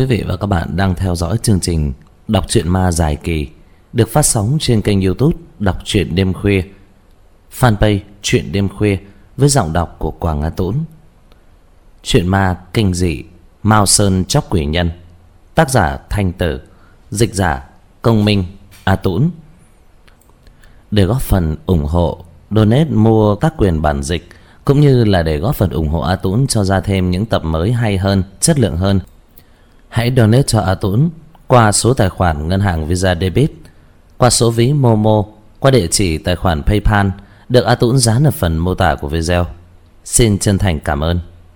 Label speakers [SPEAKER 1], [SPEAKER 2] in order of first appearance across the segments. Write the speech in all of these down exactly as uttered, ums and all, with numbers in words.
[SPEAKER 1] quý vị và các bạn đang theo dõi chương trình Đọc truyện ma dài kỳ được phát sóng trên kênh YouTube Đọc truyện đêm khuya, fanpage Truyện đêm khuya với giọng đọc của Quảng A Tũng. Truyện ma kinh dị Mao Sơn Chóc Quỷ Nhân, tác giả Thanh Tử, dịch giả Công Minh, A Tũng. Để góp phần ủng hộ, donate mua các quyền bản dịch cũng như là để góp phần ủng hộ A Tũng cho ra thêm những tập mới hay hơn, chất lượng hơn, hãy donate cho A Tũng qua số tài khoản ngân hàng Visa Debit, qua số ví Momo, qua địa chỉ tài khoản PayPal được A Tũng dán ở phần mô tả của video. Xin chân thành cảm ơn.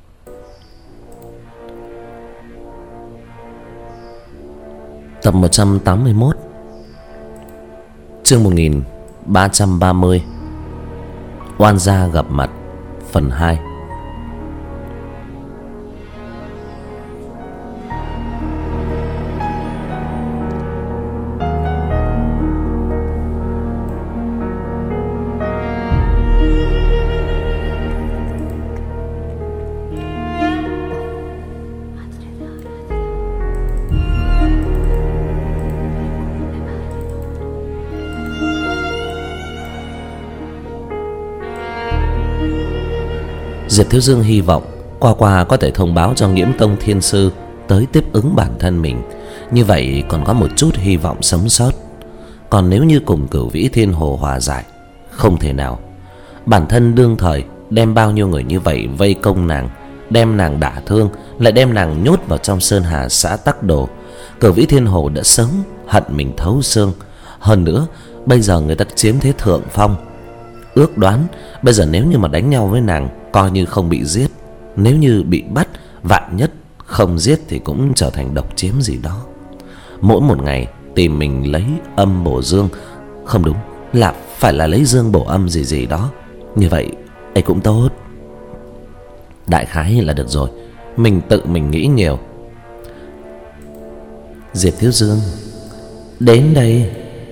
[SPEAKER 1] Tập một trăm tám mươi mốt, chương một nghìn ba trăm ba mươi, oan gia gặp mặt, phần hai. Diệp Thiếu Dương hy vọng qua qua có thể thông báo cho Nghiễm Tông Thiên Sư tới tiếp ứng bản thân mình, như vậy còn có một chút hy vọng sống sót. Còn nếu như cùng Cửu Vĩ Thiên Hồ hòa giải, không thể nào. Bản thân đương thời đem bao nhiêu người như vậy vây công nàng, đem nàng đả thương, lại đem nàng nhốt vào trong sơn hà xã Tắc Đồ. Cửu Vĩ Thiên Hồ đã sớm hận mình thấu xương. Hơn nữa bây giờ người ta chiếm thế thượng phong. Ước đoán bây giờ nếu như mà đánh nhau với nàng, coi như không bị giết, nếu như bị bắt, vạn nhất không giết thì cũng trở thành độc chiếm gì đó. Mỗi một ngày tìm mình lấy âm bổ dương, không đúng, là phải là lấy dương bổ âm gì gì đó. Như vậy ấy cũng tốt. Đại khái là được rồi, mình tự mình nghĩ nhiều. Diệp Thiếu Dương đến đây.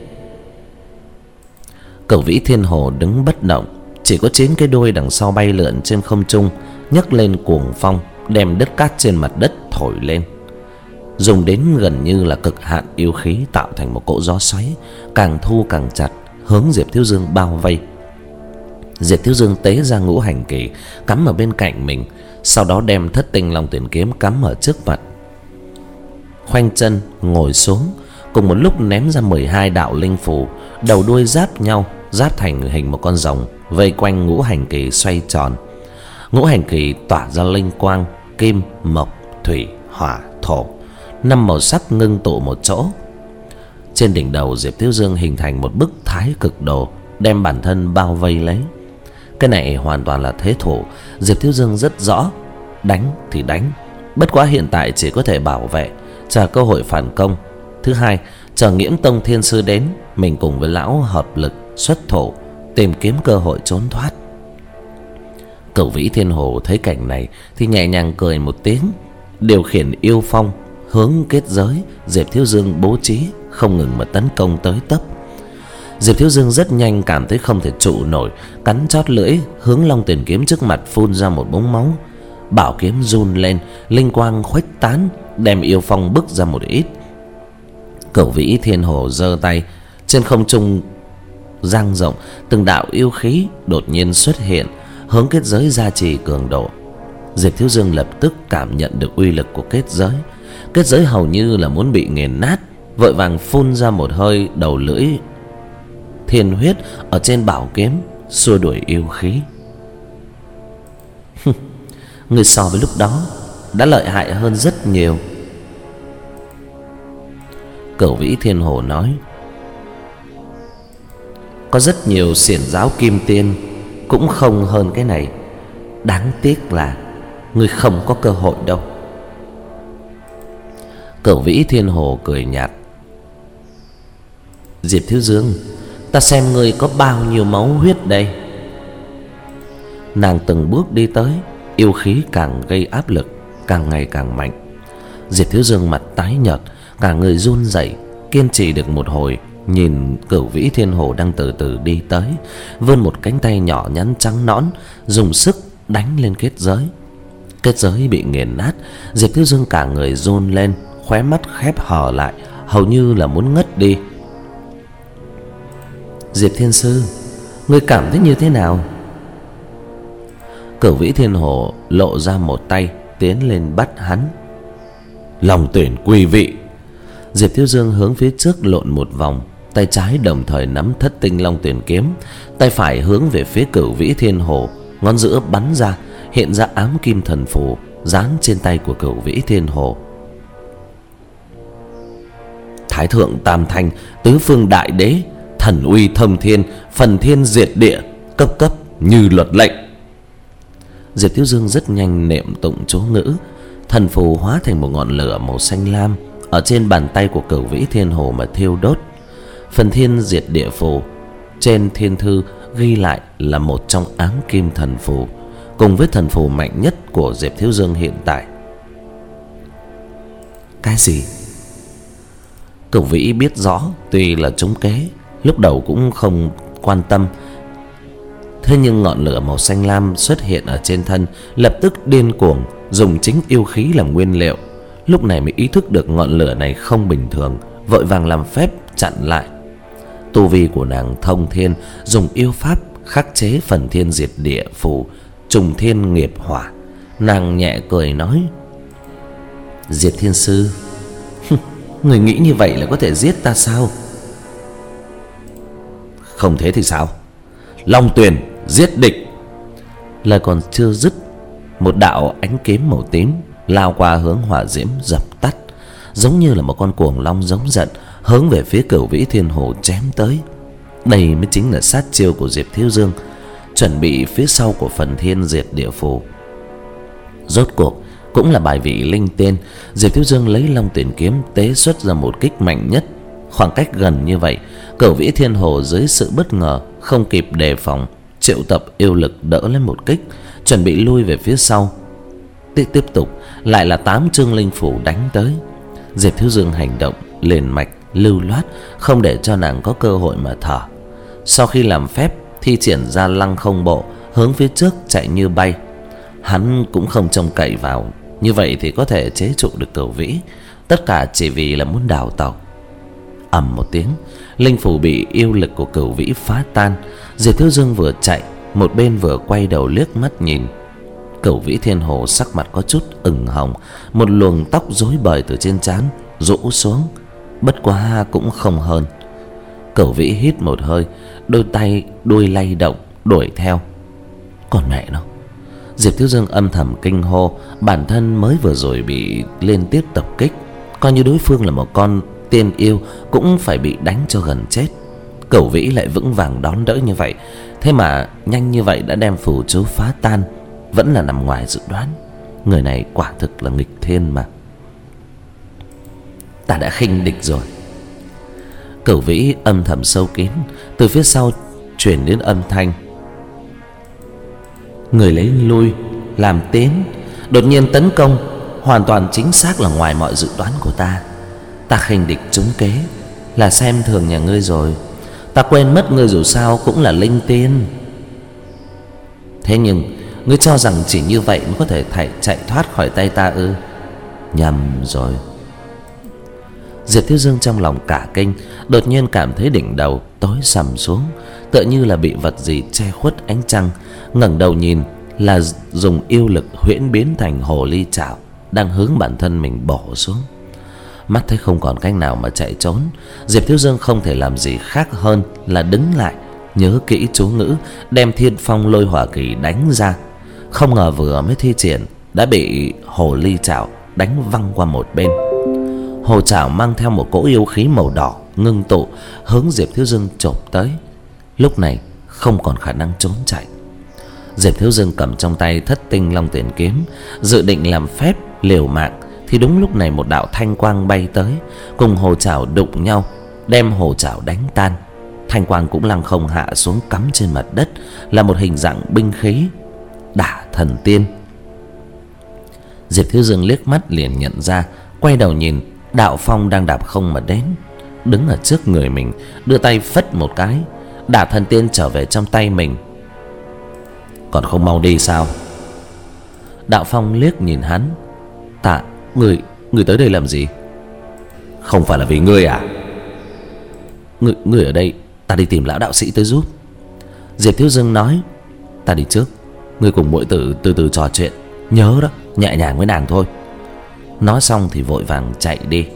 [SPEAKER 1] Cửu Vĩ Thiên Hồ đứng bất động, chỉ có chín cái đuôi đằng sau bay lượn trên không trung, nhấc lên cuồng phong, đem đất cát trên mặt đất thổi lên, dùng đến gần như là cực hạn yêu khí, tạo thành một cỗ gió xoáy, càng thu càng chặt, hướng Diệp Thiếu Dương bao vây. Diệp Thiếu Dương tế ra ngũ hành kỳ cắm ở bên cạnh mình, sau đó đem thất tinh long tuyển kiếm cắm ở trước mặt, khoanh chân ngồi xuống, cùng một lúc ném ra mười hai đạo linh phù, đầu đuôi giáp nhau, giáp thành hình một con rồng, vây quanh ngũ hành kỳ xoay tròn. Ngũ hành kỳ tỏa ra linh quang, kim, mộc, thủy, hỏa, thổ, năm màu sắc ngưng tụ một chỗ. Trên đỉnh đầu Diệp Thiếu Dương hình thành một bức thái cực đồ, đem bản thân bao vây lấy. Cái này hoàn toàn là thế thủ, Diệp Thiếu Dương rất rõ, đánh thì đánh, bất quá hiện tại chỉ có thể bảo vệ, chờ cơ hội phản công. Thứ hai, chờ Nghiễm Tông Thiên Sư đến, mình cùng với lão hợp lực xuất thủ, tìm kiếm cơ hội trốn thoát. Cửu Vĩ Thiên Hồ thấy cảnh này thì nhẹ nhàng cười một tiếng, điều khiển yêu phong hướng kết giới Diệp Thiếu Dương bố trí, không ngừng mà tấn công tới tấp. Diệp Thiếu Dương rất nhanh cảm thấy không thể trụ nổi, cắn chót lưỡi, hướng long tuyển kiếm trước mặt phun ra một búng máu. Bảo kiếm run lên, linh quang khuếch tán, đem yêu phong bức ra một ít. Cửu Vĩ Thiên Hồ giơ tay, trên không trung dang rộng, từng đạo yêu khí đột nhiên xuất hiện, hướng kết giới gia trì cường độ. Diệp Thiếu Dương lập tức cảm nhận được uy lực của kết giới. Kết giới hầu như là muốn bị nghiền nát, vội vàng phun ra một hơi đầu lưỡi thiên huyết ở trên bảo kiếm, xua đuổi yêu khí. Người so với lúc đó đã lợi hại hơn rất nhiều. Cửu Vĩ Thiên Hồ nói, có rất nhiều xiển giáo kim tiên cũng không hơn cái này, đáng tiếc là ngươi không có cơ hội đâu. Cửu Vĩ Thiên Hồ cười nhạt, Diệp Thiếu Dương, ta xem ngươi có bao nhiêu máu huyết đây. Nàng từng bước đi tới, yêu khí càng gây áp lực, càng ngày càng mạnh. Diệp Thiếu Dương mặt tái nhợt, cả người run rẩy, kiên trì được một hồi, nhìn Cửu Vĩ Thiên Hồ đang từ từ đi tới, vươn một cánh tay nhỏ nhắn trắng nõn, dùng sức đánh lên kết giới. Kết giới bị nghiền nát, Diệp Thiếu Dương cả người run lên, khóe mắt khép hờ lại, hầu như là muốn ngất đi. Diệp Thiên Sư, ngươi cảm thấy như thế nào? Cửu Vĩ Thiên Hồ lộ ra một tay tiến lên bắt hắn. Long tuyển quý vị. Diệp Thiếu Dương hướng phía trước lộn một vòng, tay trái đồng thời nắm thất tinh long tuyển kiếm, tay phải hướng về phía Cửu Vĩ Thiên Hồ, ngón giữa bắn ra, hiện ra ám kim thần phù dán trên tay của Cửu Vĩ Thiên Hồ. Thái thượng tam thanh, tứ phương đại đế, thần uy thông thiên, phần thiên diệt địa, cấp cấp như luật lệnh. Diệp Thiếu Dương rất nhanh niệm tụng chú ngữ, thần phù hóa thành một ngọn lửa màu xanh lam ở trên bàn tay của Cửu Vĩ Thiên Hồ mà thiêu đốt. Phần thiên diệt địa phù trên thiên thư ghi lại là một trong ám kim thần phù, cùng với thần phù mạnh nhất của Diệp Thiếu Dương hiện tại. Cái gì? Cửu Vĩ biết rõ, tuy là trúng kế, lúc đầu cũng không quan tâm. Thế nhưng ngọn lửa màu xanh lam xuất hiện ở trên thân, lập tức điên cuồng dùng chính yêu khí làm nguyên liệu. Lúc này mới ý thức được ngọn lửa này không bình thường, vội vàng làm phép chặn lại. Tu vi của nàng thông thiên, dùng yêu pháp khắc chế phần thiên diệt địa phù, trùng thiên nghiệp hỏa. Nàng nhẹ cười nói: Diệp Thiên Sư, người nghĩ như vậy là có thể giết ta sao? Không thế thì sao? Long tuyển giết địch. Lời còn chưa dứt, một đạo ánh kiếm màu tím lao qua hướng hỏa diễm dập tắt, giống như là một con cuồng long giống giận hướng về phía Cửu Vĩ Thiên Hồ chém tới. Đây mới chính là sát chiêu của Diệp Thiếu Dương, chuẩn bị phía sau của phần thiên diệt địa phù. Rốt cuộc cũng là bài vị linh tiên, Diệp Thiếu Dương lấy long tuyển kiếm tế xuất ra một kích mạnh nhất. Khoảng cách gần như vậy, Cửu Vĩ Thiên Hồ dưới sự bất ngờ không kịp đề phòng, triệu tập yêu lực đỡ lên một kích, chuẩn bị lui về phía sau. Tiếp tiếp tục lại là tám chương linh phủ đánh tới. Diệp Thiếu Dương hành động liền mạch lưu loát, không để cho nàng có cơ hội mà thở. Sau khi làm phép thi triển ra lăng không bộ, hướng phía trước chạy như bay. Hắn cũng không trông cậy vào như vậy thì có thể chế trụ được Cửu Vĩ, tất cả chỉ vì là muốn đào tẩu. Ầm một tiếng, linh phủ bị yêu lực của Cửu Vĩ phá tan. Diệp Thiếu Dương vừa chạy, một bên vừa quay đầu liếc mắt nhìn. Cửu Vĩ Thiên Hồ sắc mặt có chút ửng hồng, một luồng tóc rối bời từ trên trán rũ xuống, bất quá cũng không hơn. Cửu Vĩ hít một hơi, đôi tay đuôi lay động đuổi theo. Còn mẹ nó! Diệp Thiếu Dương âm thầm kinh hô, bản thân mới vừa rồi bị liên tiếp tập kích, coi như đối phương là một con tiên yêu cũng phải bị đánh cho gần chết. Cửu Vĩ lại vững vàng đón đỡ như vậy, thế mà nhanh như vậy đã đem phù chú phá tan, vẫn là nằm ngoài dự đoán. Người này quả thực là nghịch thiên mà. Ta đã khinh địch rồi. Cửu Vĩ âm thầm sâu kín, từ phía sau truyền đến âm thanh: người lấy lui làm tiến, đột nhiên tấn công, hoàn toàn chính xác là ngoài mọi dự đoán của ta. Ta khinh địch trúng kế, là xem thường nhà ngươi rồi. Ta quên mất ngươi dù sao cũng là linh tiên. Thế nhưng ngươi cho rằng chỉ như vậy mới có thể thảy, chạy thoát khỏi tay ta ư? Nhầm rồi. Diệp Thiếu Dương trong lòng cả kinh, đột nhiên cảm thấy đỉnh đầu tối sầm xuống, tựa như là bị vật gì che khuất ánh trăng. Ngẩng đầu nhìn là dùng yêu lực huyễn biến thành hồ ly chảo đang hướng bản thân mình bổ xuống. Mắt thấy không còn cách nào mà chạy trốn, Diệp Thiếu Dương không thể làm gì khác hơn là đứng lại, nhớ kỹ chú ngữ, đem Thiên Phong Lôi Hỏa Kỳ đánh ra. Không ngờ vừa mới thi triển đã bị hồ ly chảo đánh văng qua một bên. Hồ chảo mang theo một cỗ yêu khí màu đỏ ngưng tụ, hướng Diệp Thiếu Dương chộp tới. Lúc này không còn khả năng trốn chạy. Diệp Thiếu Dương cầm trong tay thất tinh long tuyển kiếm, dự định làm phép liều mạng, thì đúng lúc này một đạo thanh quang bay tới, cùng hồ chảo đụng nhau, đem hồ chảo đánh tan. Thanh quang cũng lăng không hạ xuống cắm trên mặt đất, là một hình dạng binh khí Đả Thần Tiên. Diệp Thiếu Dương liếc mắt liền nhận ra, quay đầu nhìn, đạo phong đang đạp không mà đến, đứng ở trước người mình, đưa tay phất một cái, Đả Thần Tiên trở về trong tay mình. Còn không mau đi sao? Đạo phong liếc nhìn hắn: Tạ, người, người tới đây làm gì? Không phải là vì ngươi à? Ngươi, ngươi ở đây, ta đi tìm lão đạo sĩ tới giúp. Diệp Thiếu Dương nói. Ta đi trước, ngươi cùng muội tử từ từ trò chuyện. Nhớ đó, nhẹ nhàng với nàng thôi. Nói xong thì vội vàng chạy đi.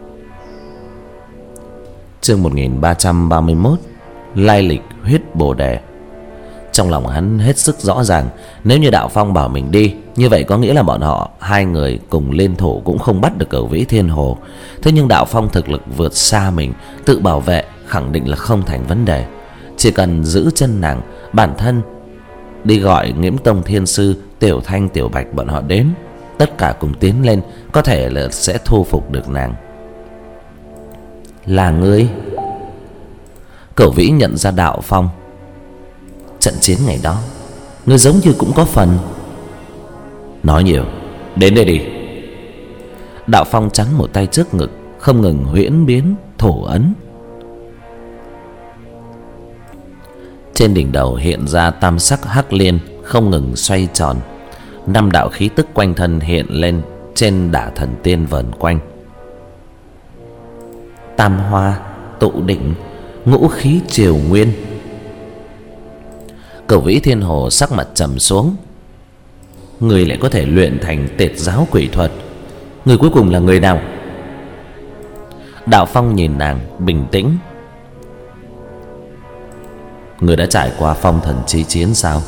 [SPEAKER 1] Chương một nghìn ba trăm ba mươi mốt. Lai lịch huyết bồ đề. Trong lòng hắn hết sức rõ ràng, nếu như Đạo Phong bảo mình đi, như vậy có nghĩa là bọn họ hai người cùng liên thủ cũng không bắt được Cửu Vĩ Thiên Hồ. Thế nhưng Đạo Phong thực lực vượt xa mình, tự bảo vệ khẳng định là không thành vấn đề. Chỉ cần giữ chân nàng, bản thân đi gọi Nghiễm Tông Thiên Sư, Tiểu Thanh, Tiểu Bạch bọn họ đến, tất cả cùng tiến lên, có thể là sẽ thu phục được nàng. Là ngươi? Cửu Vĩ nhận ra Đạo Phong. Trận chiến ngày đó, ngươi giống như cũng có phần. Nói nhiều, đến đây đi. Đạo Phong trắng một tay trước ngực, không ngừng huyễn biến thủ ấn. Trên đỉnh đầu hiện ra tam sắc hắc liên không ngừng xoay tròn. Năm đạo khí tức quanh thân hiện lên trên đả thần tiên vờn quanh. Tam hoa tụ đỉnh, ngũ khí triều nguyên. Cửu Vĩ Thiên Hồ sắc mặt trầm xuống. Người lại có thể luyện thành Tệt Giáo Quỷ Thuật, người cuối cùng là người nào? Đạo Phong nhìn nàng bình tĩnh. Người đã trải qua phong thần chi chiến sao?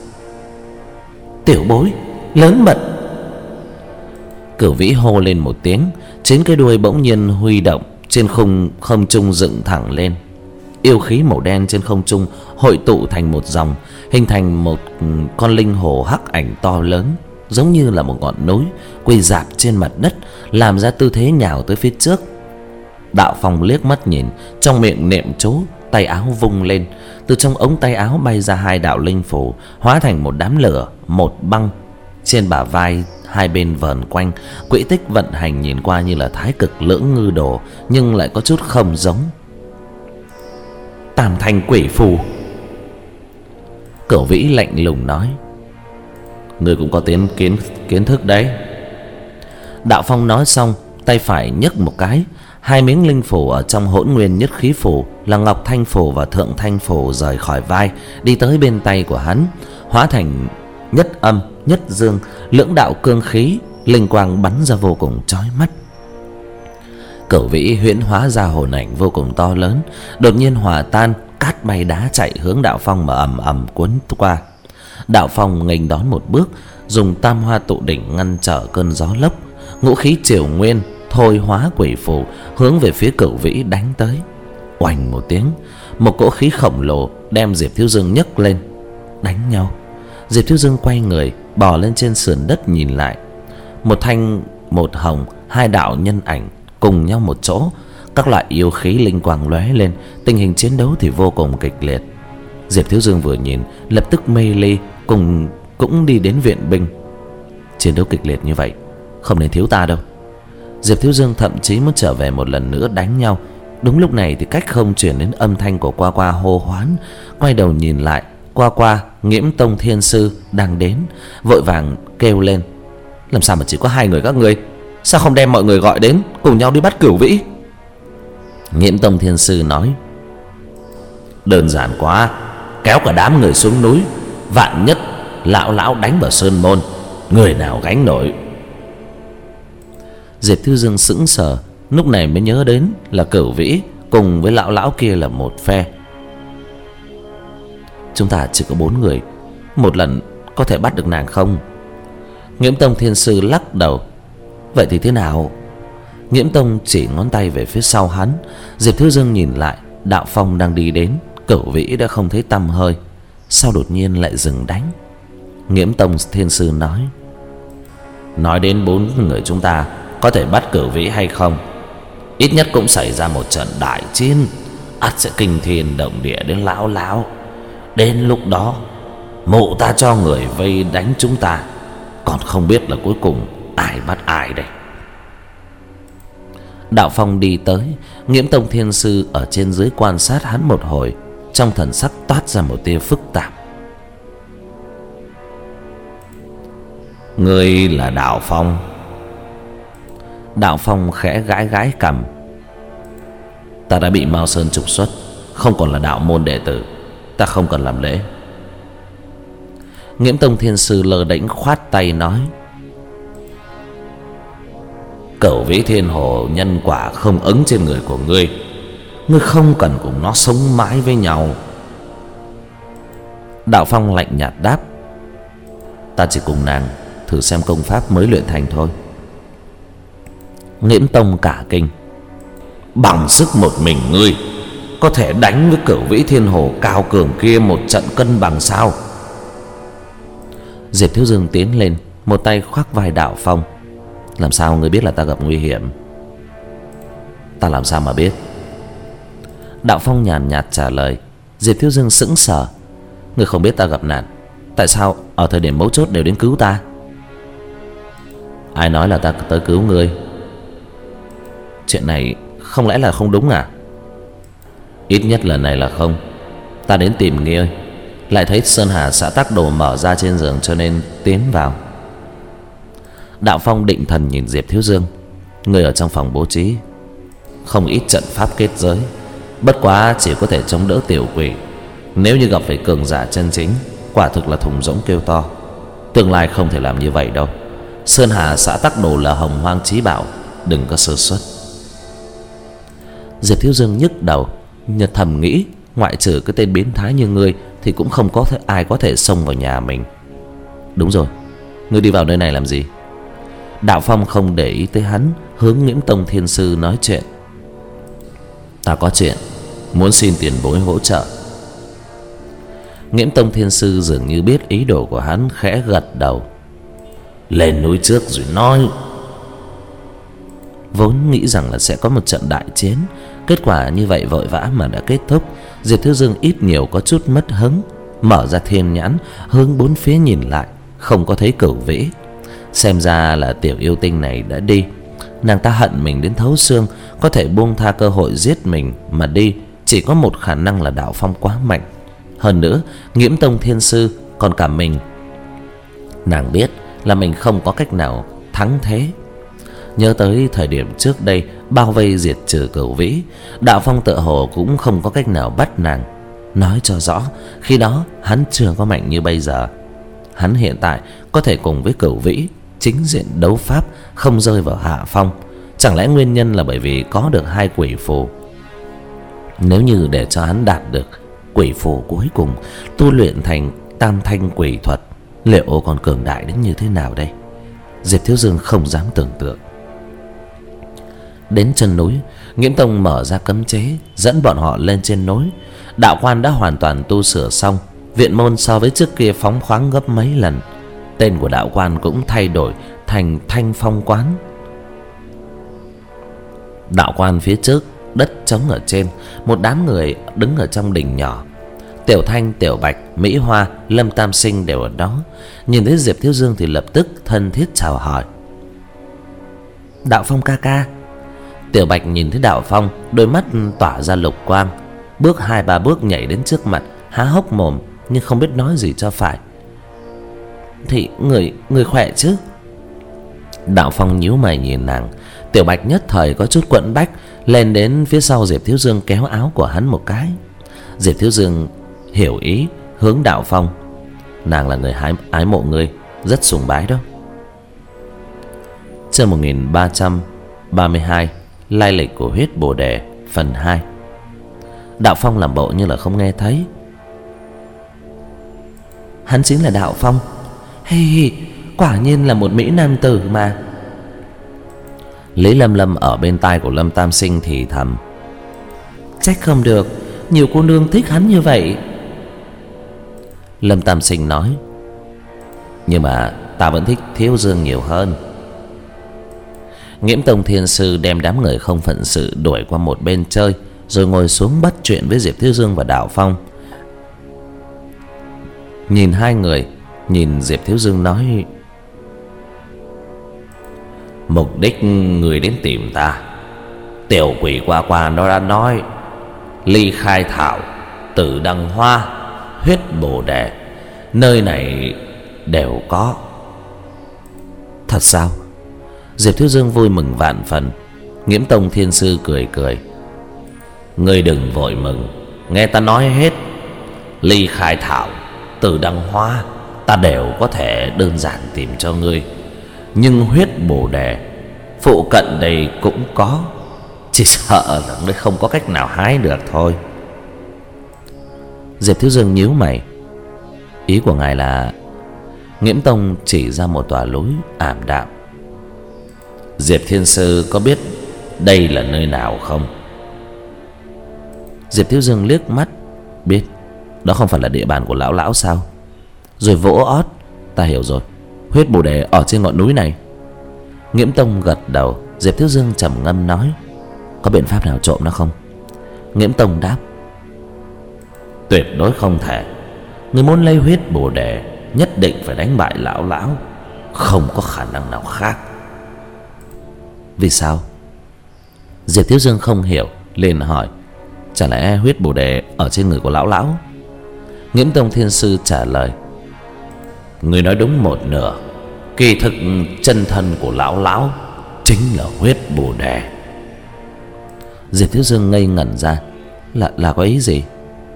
[SPEAKER 1] Tiểu bối lớn mật. Cửu Vĩ hô lên một tiếng, trên cái đuôi bỗng nhiên huy động, trên không không trung dựng thẳng lên. Yêu khí màu đen trên không trung hội tụ thành một dòng, hình thành một con linh hồ hắc ảnh to lớn, giống như là một ngọn núi quỳ rạp trên mặt đất, làm ra tư thế nhào tới phía trước. Đạo Phong liếc mắt nhìn, trong miệng niệm chú, tay áo vung lên, từ trong ống tay áo bay ra hai đạo linh phù, hóa thành một đám lửa, một băng. Trên bả vai hai bên vờn quanh, quỹ tích vận hành nhìn qua như là thái cực lưỡng ngư đồ, nhưng lại có chút không giống. Tam thanh quỷ phù. Cửu Vĩ lạnh lùng nói. Người cũng có tiến kiến kiến thức đấy. Đạo Phong nói xong, tay phải nhấc một cái, hai miếng linh phù ở trong Hỗn Nguyên Nhất Khí Phù là Ngọc Thanh Phù và Thượng Thanh Phù rời khỏi vai, đi tới bên tay của hắn, hóa thành nhất âm nhất dương, lưỡng đạo cương khí, linh quang bắn ra vô cùng chói mắt. Cửu Vĩ huyễn hóa ra hồn ảnh vô cùng to lớn, đột nhiên hòa tan, cát bay đá chạy hướng Đạo Phong mà ầm ầm cuốn qua. Đạo Phong nghênh đón một bước, dùng tam hoa tụ đỉnh ngăn trở cơn gió lốc, ngũ khí triều nguyên thôi hóa quỷ phù hướng về phía Cửu Vĩ đánh tới. Oành một tiếng, một cỗ khí khổng lồ đem Diệp Thiếu Dương nhấc lên. Đánh nhau. Diệp Thiếu Dương quay người, bò lên trên sườn đất nhìn lại. Một thanh một hồng, hai đạo nhân ảnh cùng nhau một chỗ, các loại yêu khí linh quang lóe lên, tình hình chiến đấu thì vô cùng kịch liệt. Diệp Thiếu Dương vừa nhìn, lập tức mê ly, cùng cũng đi đến viện binh. Chiến đấu kịch liệt như vậy, không nên thiếu ta đâu. Diệp Thiếu Dương thậm chí muốn trở về một lần nữa đánh nhau. Đúng lúc này thì cách không truyền đến âm thanh của Qua Qua hô hoán. Quay đầu nhìn lại, Qua Qua, Nghiễm Tông Thiên Sư đang đến, vội vàng kêu lên. Làm sao mà chỉ có hai người các ngươi? Sao không đem mọi người gọi đến, cùng nhau đi bắt Cửu Vĩ? Nghiễm Tông Thiên Sư nói. Đơn giản quá, kéo cả đám người xuống núi, vạn nhất lão lão đánh vào sơn môn, người nào gánh nổi? Diệp Thiếu Dương sững sờ, lúc này mới nhớ đến là Cửu Vĩ cùng với lão lão kia là một phe. Chúng ta chỉ có bốn người, một lần có thể bắt được nàng không? Nghiễm Tông Thiên Sư lắc đầu. Vậy thì thế nào? Nghiễm Tông chỉ ngón tay về phía sau hắn. Diệp Thiếu Dương nhìn lại, Đạo Phong đang đi đến, Cửu Vĩ đã không thấy tăm hơi, sao đột nhiên lại dừng đánh? Nghiễm Tông Thiên Sư nói. Nói đến bốn người chúng ta có thể bắt Cửu Vĩ hay không, ít nhất cũng xảy ra một trận đại chiến, ắt sẽ kinh thiên động địa đến lão lão. Đến lúc đó mụ ta cho người vây đánh chúng ta, còn không biết là cuối cùng ai bắt ai đây. Đạo Phong đi tới, Nghiễm Tông Thiên Sư ở trên dưới quan sát hắn một hồi, trong thần sắc toát ra một tia phức tạp. Ngươi là Đạo Phong? Đạo Phong khẽ gãi gãi cằm, Ta đã bị Mao Sơn trục xuất, không còn là đạo môn đệ tử. Ta không cần làm lễ. Nghiễm Tông Thiên Sư lơ đễnh khoát tay nói: Cửu Vĩ Thiên Hồ nhân quả không ứng trên người của ngươi. Ngươi không cần cùng nó sống mãi với nhau. Đạo Phong lạnh nhạt đáp: Ta chỉ cùng nàng thử xem công pháp mới luyện thành thôi. Nghiễm Tông cả kinh: Bằng sức một mình ngươi có thể đánh với Cửu Vĩ Thiên Hồ cao cường kia một trận cân bằng sao? Diệp Thiếu Dương tiến lên, một tay khoác vai Đạo Phong: Làm sao ngươi biết là ta gặp nguy hiểm? Ta làm sao mà biết? Đạo Phong nhàn nhạt trả lời. Diệp Thiếu Dương sững sờ: Ngươi không biết ta gặp nạn, tại sao ở thời điểm mấu chốt đều đến cứu ta? Ai nói là ta tới cứu ngươi? Chuyện này không lẽ là không đúng à? Ít nhất lần này là không. Ta đến tìm ngươi, lại thấy Sơn Hà xã tắc đồ mở ra trên giường, cho nên tiến vào. Đạo Phong định thần nhìn Diệp Thiếu Dương: Người ở trong phòng bố trí không ít trận pháp kết giới, bất quá chỉ có thể chống đỡ tiểu quỷ. Nếu như gặp phải cường giả chân chính, quả thực là thùng rỗng kêu to. Tương lai không thể làm như vậy đâu. Sơn Hà xã tắc đồ là hồng hoang chí bảo, đừng có sơ suất. Diệp Thiếu Dương nhức đầu, nhật thầm nghĩ: ngoại trừ cái tên biến thái như ngươi thì cũng không có thể, ai có thể xông vào nhà mình. Đúng rồi, ngươi đi vào nơi này làm gì? Đạo Phong không để ý tới hắn, hướng Nghiễm Tông Thiên Sư nói chuyện: Ta có chuyện muốn xin tiền bối hỗ trợ. Nghiễm Tông Thiên Sư dường như biết ý đồ của hắn, khẽ gật đầu: Lên núi trước rồi nói. Vốn nghĩ rằng là sẽ có một trận đại chiến, kết quả như vậy vội vã mà đã kết thúc. Diệp Thiếu Dương ít nhiều có chút mất hứng, mở ra thiên nhãn hướng bốn phía nhìn lại, không có thấy Cửu Vĩ. Xem ra là tiểu yêu tinh này đã đi. Nàng ta hận mình đến thấu xương, có thể buông tha cơ hội giết mình mà đi chỉ có một khả năng là Đạo Phong quá mạnh. Hơn nữa Nghiễm Tông Thiên Sư còn cả mình. Nàng biết là mình không có cách nào thắng thế. Nhớ tới thời điểm trước đây bao vây diệt trừ Cửu Vĩ, Đạo Phong tựa hồ cũng không có cách nào bắt nàng. Nói cho rõ, khi đó hắn chưa có mạnh như bây giờ. Hắn hiện tại có thể cùng với Cửu Vĩ chính diện đấu pháp, không rơi vào hạ phong. Chẳng lẽ nguyên nhân là bởi vì có được hai quỷ phù? Nếu như để cho hắn đạt được quỷ phù cuối cùng, tu luyện thành tam thanh quỷ thuật, liệu còn cường đại đến như thế nào đây? Diệp Thiếu Dương không dám tưởng tượng. Đến chân núi, Nghiễm Tông mở ra cấm chế, dẫn bọn họ lên trên núi. Đạo quan đã hoàn toàn tu sửa xong, viện môn so với trước kia phóng khoáng gấp mấy lần. Tên của đạo quan cũng thay đổi thành Thanh Phong Quán. Đạo quan phía trước, đất trống ở trên, một đám người đứng ở trong đình nhỏ. Tiểu Thanh, Tiểu Bạch, Mỹ Hoa, Lâm Tam Sinh đều ở đó. Nhìn thấy Diệp Thiếu Dương thì lập tức thân thiết chào hỏi: Đạo Phong ca ca. Tiểu Bạch nhìn thấy Đạo Phong, đôi mắt tỏa ra lục quang, bước hai ba bước nhảy đến trước mặt, há hốc mồm nhưng không biết nói gì cho phải. Thì người người khỏe chứ? Đạo Phong nhíu mày nhìn nàng. Tiểu Bạch nhất thời có chút quẫn bách, lên đến phía sau Diệp Thiếu Dương kéo áo của hắn một cái. Diệp Thiếu Dương hiểu ý, hướng Đạo Phong: Nàng là người hái, ái mộ ngươi, rất sùng bái đó. Chương một nghìn ba trăm ba mươi hai, lai lịch của huyết bồ đề, phần hai. Đạo Phong làm bộ như là không nghe thấy. Hắn chính là Đạo Phong. Hi hi, quả nhiên là một mỹ nam tử mà. Lý Lâm Lâm ở bên tai của Lâm Tam Sinh thì thầm: Trách không được, nhiều cô nương thích hắn như vậy. Lâm Tam Sinh nói: Nhưng mà ta vẫn thích Thiếu Dương nhiều hơn. Nghiễm Tông Thiên Sư đem đám người không phận sự đuổi qua một bên chơi, rồi ngồi xuống bắt chuyện với Diệp Thiếu Dương và Đạo Phong. Nhìn hai người, nhìn Diệp Thiếu Dương nói: Mục đích người đến tìm ta, tiểu quỷ qua qua nó đã nói, ly khai thảo, tử đằng hoa, huyết bồ đề, nơi này đều có. Thật sao? Diệp Thiếu Dương vui mừng vạn phần. Nghiễm Tông Thiên Sư cười cười: Ngươi đừng vội mừng, nghe ta nói hết. Ly khai thảo, từ đăng hoa, ta đều có thể đơn giản tìm cho ngươi. Nhưng huyết bồ đề phụ cận đây cũng có, chỉ sợ là ngươi không có cách nào hái được thôi. Diệp Thiếu Dương nhíu mày. Ý của ngài là? Nghiễm Tông chỉ ra một tòa núi ảm đạm. Diệp Thiên Sư có biết đây là nơi nào không? Diệp Thiếu Dương liếc mắt. Biết. Đó không phải là địa bàn của lão lão sao? Rồi vỗ ót. Ta hiểu rồi, huyết bồ đề ở trên ngọn núi này. Nghiễm Tông gật đầu. Diệp Thiếu Dương trầm ngâm nói: có biện pháp nào trộm nó không? Nghiễm Tông đáp: tuyệt đối không thể. Người muốn lấy huyết bồ đề nhất định phải đánh bại lão lão, không có khả năng nào khác. Vì sao? Diệp Thiếu Dương không hiểu, liền hỏi: chả lẽ huyết bồ đề ở trên người của lão lão? Nghiễm Tông Thiên Sư trả lời: người nói đúng một nửa. Kỳ thực chân thân của lão lão chính là huyết bồ đề. Diệp Thiếu Dương ngây ngẩn ra. Là, là có ý gì?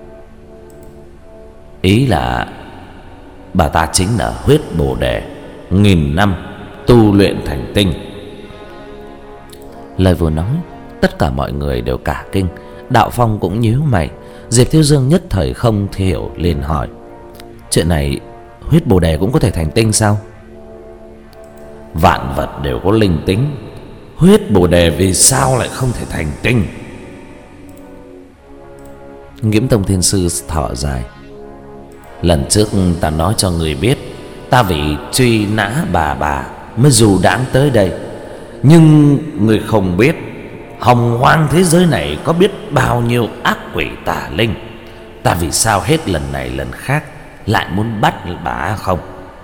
[SPEAKER 1] Ý là bà ta chính là huyết bồ đề nghìn năm tu luyện thành tinh. Lời vừa nói, tất cả mọi người đều cả kinh. Đạo Phong cũng nhíu mày. Diệp Thiếu Dương nhất thời không hiểu, liền hỏi: chuyện này huyết bồ đề cũng có thể thành tinh sao? Vạn vật đều có linh tính, huyết bồ đề vì sao lại không thể thành tinh? Nghiễm Tông Thiên Sư thở dài: lần trước ta nói cho người biết, ta vì truy nã bà bà mới dù đãng tới đây. Nhưng người không biết, hồng hoang thế giới này có biết bao nhiêu ác quỷ tà linh. Ta vì sao hết lần này lần khác lại muốn bắt bà không?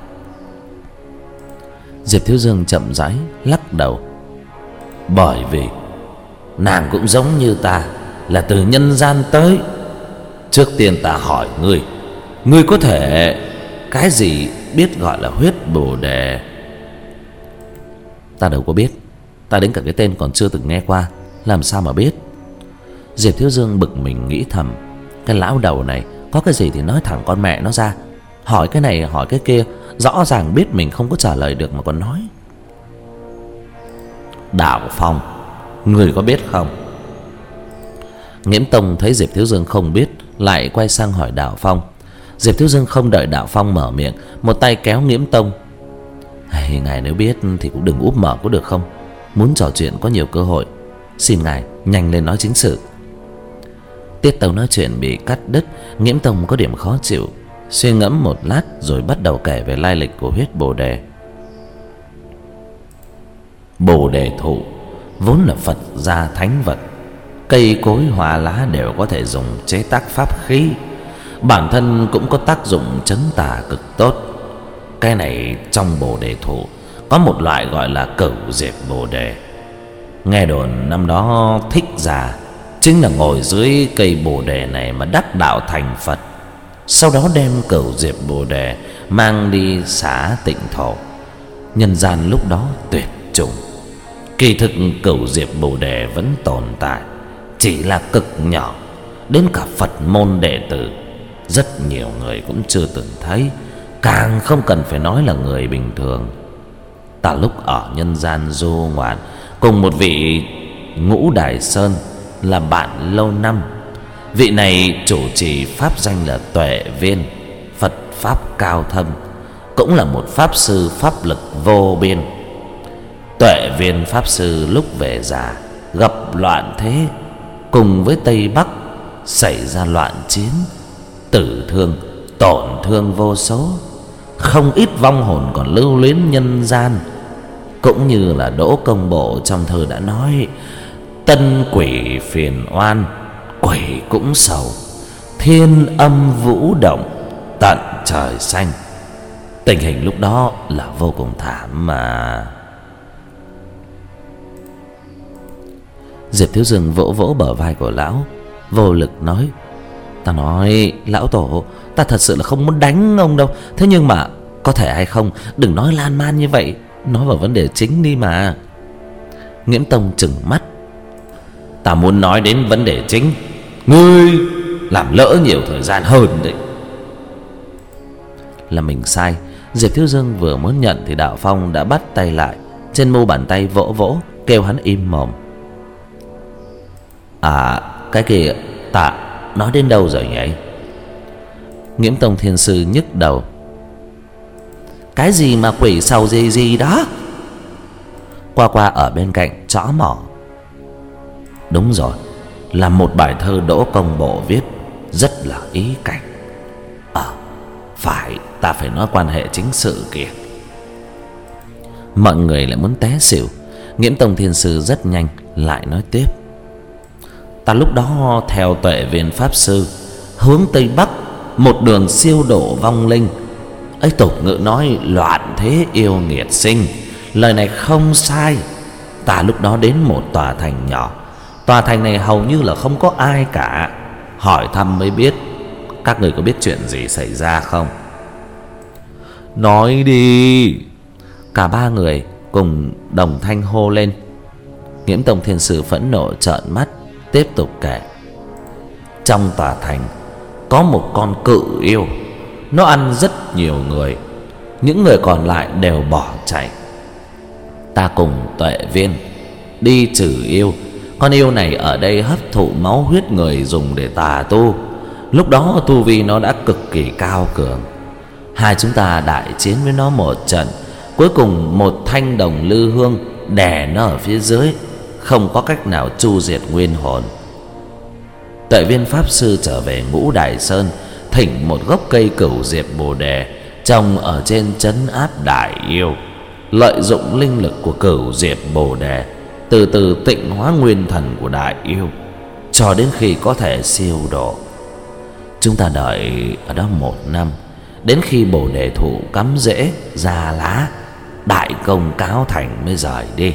[SPEAKER 1] Diệp Thiếu Dương chậm rãi lắc đầu: bởi vì nàng cũng giống như ta, là từ nhân gian tới. Trước tiên ta hỏi ngươi, ngươi có thể cái gì biết gọi là huyết bồ đề? Ta đâu có biết, ta đến cả cái tên còn chưa từng nghe qua, làm sao mà biết? Diệp Thiếu Dương bực mình nghĩ thầm: cái lão đầu này có cái gì thì nói thẳng con mẹ nó ra. Hỏi cái này hỏi cái kia, rõ ràng biết mình không có trả lời được mà còn nói. Đạo Phong, người có biết không? Nghiễm Tông thấy Diệp Thiếu Dương không biết, lại quay sang hỏi Đạo Phong. Diệp Thiếu Dương không đợi Đạo Phong mở miệng, một tay kéo Nghiễm Tông: hey, ngài nếu biết thì cũng đừng úp mở có được không? Muốn trò chuyện có nhiều cơ hội, xin ngài nhanh lên nói chính sự. Tiết tấu nói chuyện bị cắt đứt. Nghiễm Tông có điểm khó chịu, suy ngẫm một lát rồi bắt đầu kể về lai lịch của huyết bồ đề. Bồ đề thụ vốn là Phật gia thánh vật, cây cối hoa lá đều có thể dùng chế tác pháp khí, bản thân cũng có tác dụng trấn tà cực tốt. Cái này trong bồ đề thụ có một loại gọi là cửu diệp bồ đề. Nghe đồn năm đó Thích Giả chính là ngồi dưới cây bồ đề này mà đắc đạo thành Phật, sau đó đem cửu diệp bồ đề mang đi xá Tịnh Thổ. Nhân gian lúc đó tuyệt chủng. Kỳ thực cửu diệp bồ đề vẫn tồn tại, chỉ là cực nhỏ, đến cả Phật môn đệ tử rất nhiều người cũng chưa từng thấy, càng không cần phải nói là người bình thường. Ta lúc ở nhân gian du ngoạn cùng một vị Ngũ Đài Sơn là bạn lâu năm. Vị này chủ trì pháp danh là Tuệ Viên, Phật pháp cao thâm, cũng là một pháp sư pháp lực vô biên. Tuệ Viên pháp sư lúc về già gặp loạn thế, cùng với Tây Bắc xảy ra loạn chiến, tử thương tổn thương vô số, không ít vong hồn còn lưu luyến nhân gian. Cũng như là Đỗ Công Bộ trong thơ đã nói: tân quỷ phiền oan, quỷ cũng sầu, thiên âm vũ động, tận trời xanh. Tình hình lúc đó là vô cùng thảm mà. Diệp Thiếu Dương vỗ vỗ bờ vai của lão, vô lực nói: ta nói lão tổ, ta thật sự là không muốn đánh ông đâu, thế nhưng mà có thể hay không đừng nói lan man như vậy, nói vào vấn đề chính đi mà. Nghiễm Tông trừng mắt: ta muốn nói đến vấn đề chính, Ngươi làm lỡ nhiều thời gian hơn đấy. Là mình sai. Diệp Thiếu Dương vừa muốn nhận thì Đạo Phong đã bắt tay lại, trên mu bàn tay vỗ vỗ, kêu hắn im mồm. À, cái kia ta nói đến đâu rồi nhỉ? Nghiễm Tông Thiên Sư nhức đầu. Cái gì mà quỷ sầu gì gì đó? Qua Qua ở bên cạnh chõ mỏ. Đúng rồi, là một bài thơ Đỗ Công Bộ viết, rất là ý cảnh. Ờ, à, phải, ta phải nói quan hệ chính sự kìa. Mọi người lại muốn té xỉu. Nghiễm Tông Thiên Sư rất nhanh lại nói tiếp. Ta lúc đó theo Tuệ Viên Pháp Sư hướng Tây Bắc, một đường siêu độ vong linh. Ấy tục ngữ nói loạn thế yêu nghiệt sinh, lời này không sai. Ta lúc đó đến một tòa thành nhỏ. Tòa thành này hầu như là không có ai cả. Hỏi thăm mới biết. Các người có biết chuyện gì xảy ra không? Nói đi. Cả ba người cùng đồng thanh hô lên. Nghiễm Tông Thiên Sư phẫn nộ trợn mắt, tiếp tục kể. Trong tòa thành có một con cự yêu. Nó ăn rất nhiều người. Những người còn lại đều bỏ chạy. Ta cùng Tuệ Viên đi trừ yêu. Con yêu này ở đây hấp thụ máu huyết người dùng để tà tu. Lúc đó tu vi nó đã cực kỳ cao cường. Hai chúng ta đại chiến với nó một trận. Cuối cùng một thanh đồng lư hương đè nó ở phía dưới, không có cách nào chu diệt nguyên hồn. Tuệ Viên Pháp Sư trở về Ngũ Đại Sơn, thỉnh một gốc cây cửu diệp bồ đề trồng ở trên trấn áp đại yêu. Lợi dụng linh lực của cửu diệp bồ đề, từ từ tịnh hóa nguyên thần của đại yêu, cho đến khi có thể siêu độ. Chúng ta đợi ở đó một năm, đến khi bồ đề thụ cắm rễ ra lá, đại công cáo thành mới rời đi.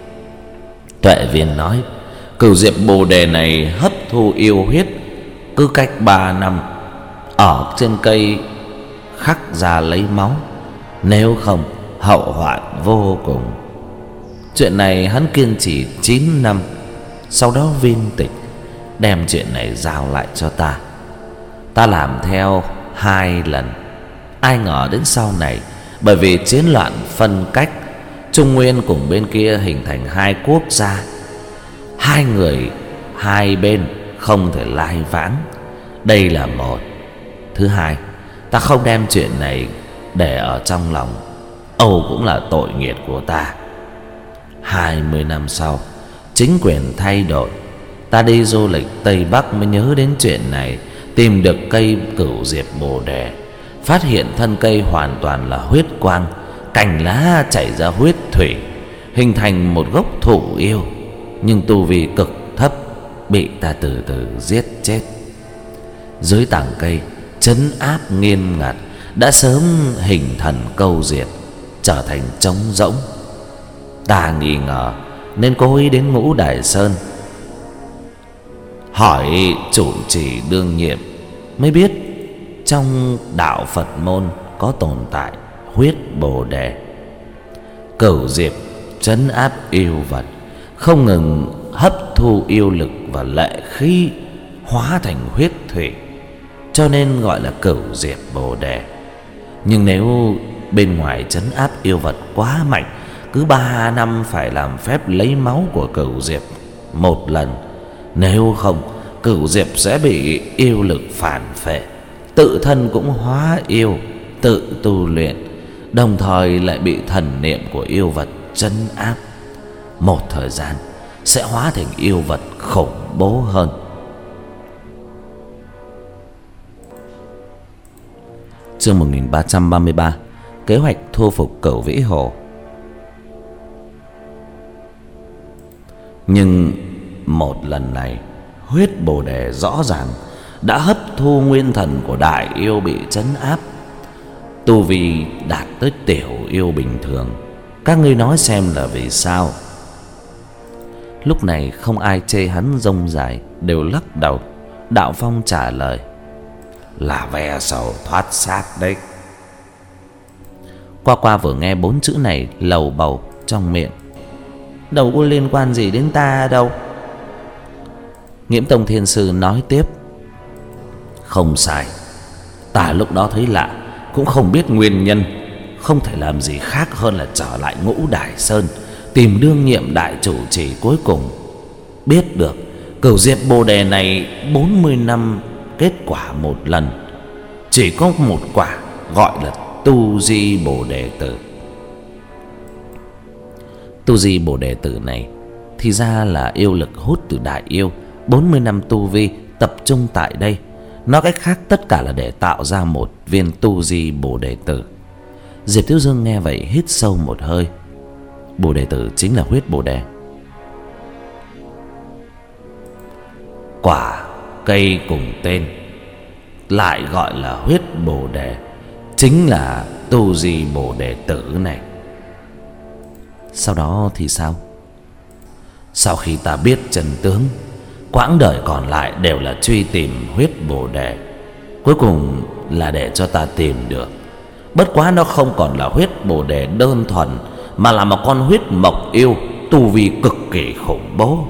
[SPEAKER 1] Tuệ Viên nói, cửu diệp bồ đề này hấp thu yêu huyết, cứ cách ba năm ở trên cây khắc ra lấy máu, nếu không hậu hoạn vô cùng. Chuyện này hắn kiên trì chín năm. Sau đó viên tịch đem chuyện này giao lại cho ta. Ta làm theo hai lần. Ai ngờ đến sau này, bởi vì chiến loạn phân cách, Trung Nguyên cùng bên kia hình thành hai quốc gia. Hai người hai bên không thể lai vãng. Đây là một. Thứ hai, ta không đem chuyện này để ở trong lòng, âu cũng là tội nghiệp của ta. Hai mươi năm sau, chính quyền thay đổi. Ta đi du lịch Tây Bắc mới nhớ đến chuyện này. Tìm được cây cửu diệp bồ đề, phát hiện thân cây hoàn toàn là huyết quang, cành lá chảy ra huyết thủy, hình thành một gốc thụ yêu. Nhưng tu vi cực thấp, bị ta từ từ giết chết. Dưới tảng cây trấn áp nghiêm ngặt, đã sớm hình thần câu diệt, trở thành trống rỗng. Ta nghi ngờ nên cố ý đến Ngũ Đại Sơn, hỏi chủ trì đương nhiệm, mới biết trong đạo Phật môn có tồn tại huyết bồ đề. Cửu diệp trấn áp yêu vật, không ngừng hấp thu yêu lực và lệ khí, hóa thành huyết thủy, cho nên gọi là cửu diệp bồ đề. Nhưng nếu bên ngoài trấn áp yêu vật quá mạnh, cứ ba năm phải làm phép lấy máu của cửu diệp một lần, nếu không cửu diệp sẽ bị yêu lực phản phệ, tự thân cũng hóa yêu, tự tu luyện, đồng thời lại bị thần niệm của yêu vật trấn áp. Một thời gian sẽ hóa thành yêu vật khủng bố hơn. Chương một nghìn ba trăm ba mươi ba. Kế hoạch thu phục Cửu Vĩ Hồ. Nhưng một lần này, huyết bồ đề rõ ràng đã hấp thu nguyên thần của đại yêu bị trấn áp, tu vi đạt tới tiểu yêu bình thường. Các ngươi nói xem là vì sao? Lúc này không ai chê hắn rông dài, đều lắc đầu. Đạo Phong trả lời, là ve sầu thoát xác đấy. Qua Qua vừa nghe bốn chữ này lầu bầu trong miệng, đâu có liên quan gì đến ta đâu. Nghiễm Tông Thiên Sư nói tiếp: "Không sai, ta lúc đó thấy lạ, cũng không biết nguyên nhân, không thể làm gì khác hơn là trở lại Ngũ Đài Sơn, tìm đương nhiệm đại chủ trì cuối cùng. Biết được cửu diệp bồ đề này bốn mươi năm kết quả một lần, chỉ có một quả, gọi là tu di bồ đề tử. Tu di bồ đề tử này thì ra là yêu lực hút từ đại yêu, bốn mươi năm tu vi tập trung tại đây. Nói cách khác, tất cả là để tạo ra một viên tu di bồ đề tử." Diệp Thiếu Dương nghe vậy hít sâu một hơi. Bồ đề tử chính là huyết bồ đề, quả cây cùng tên, lại gọi là huyết bồ đề, chính là tu di bồ đề tử này. Sau đó thì sao? Sau khi ta biết chân tướng, quãng đời còn lại đều là truy tìm huyết bồ đề. Cuối cùng là để cho ta tìm được. Bất quá nó không còn là huyết bồ đề đơn thuần, mà là một con huyết mộc yêu, tu vi cực kỳ khủng bố.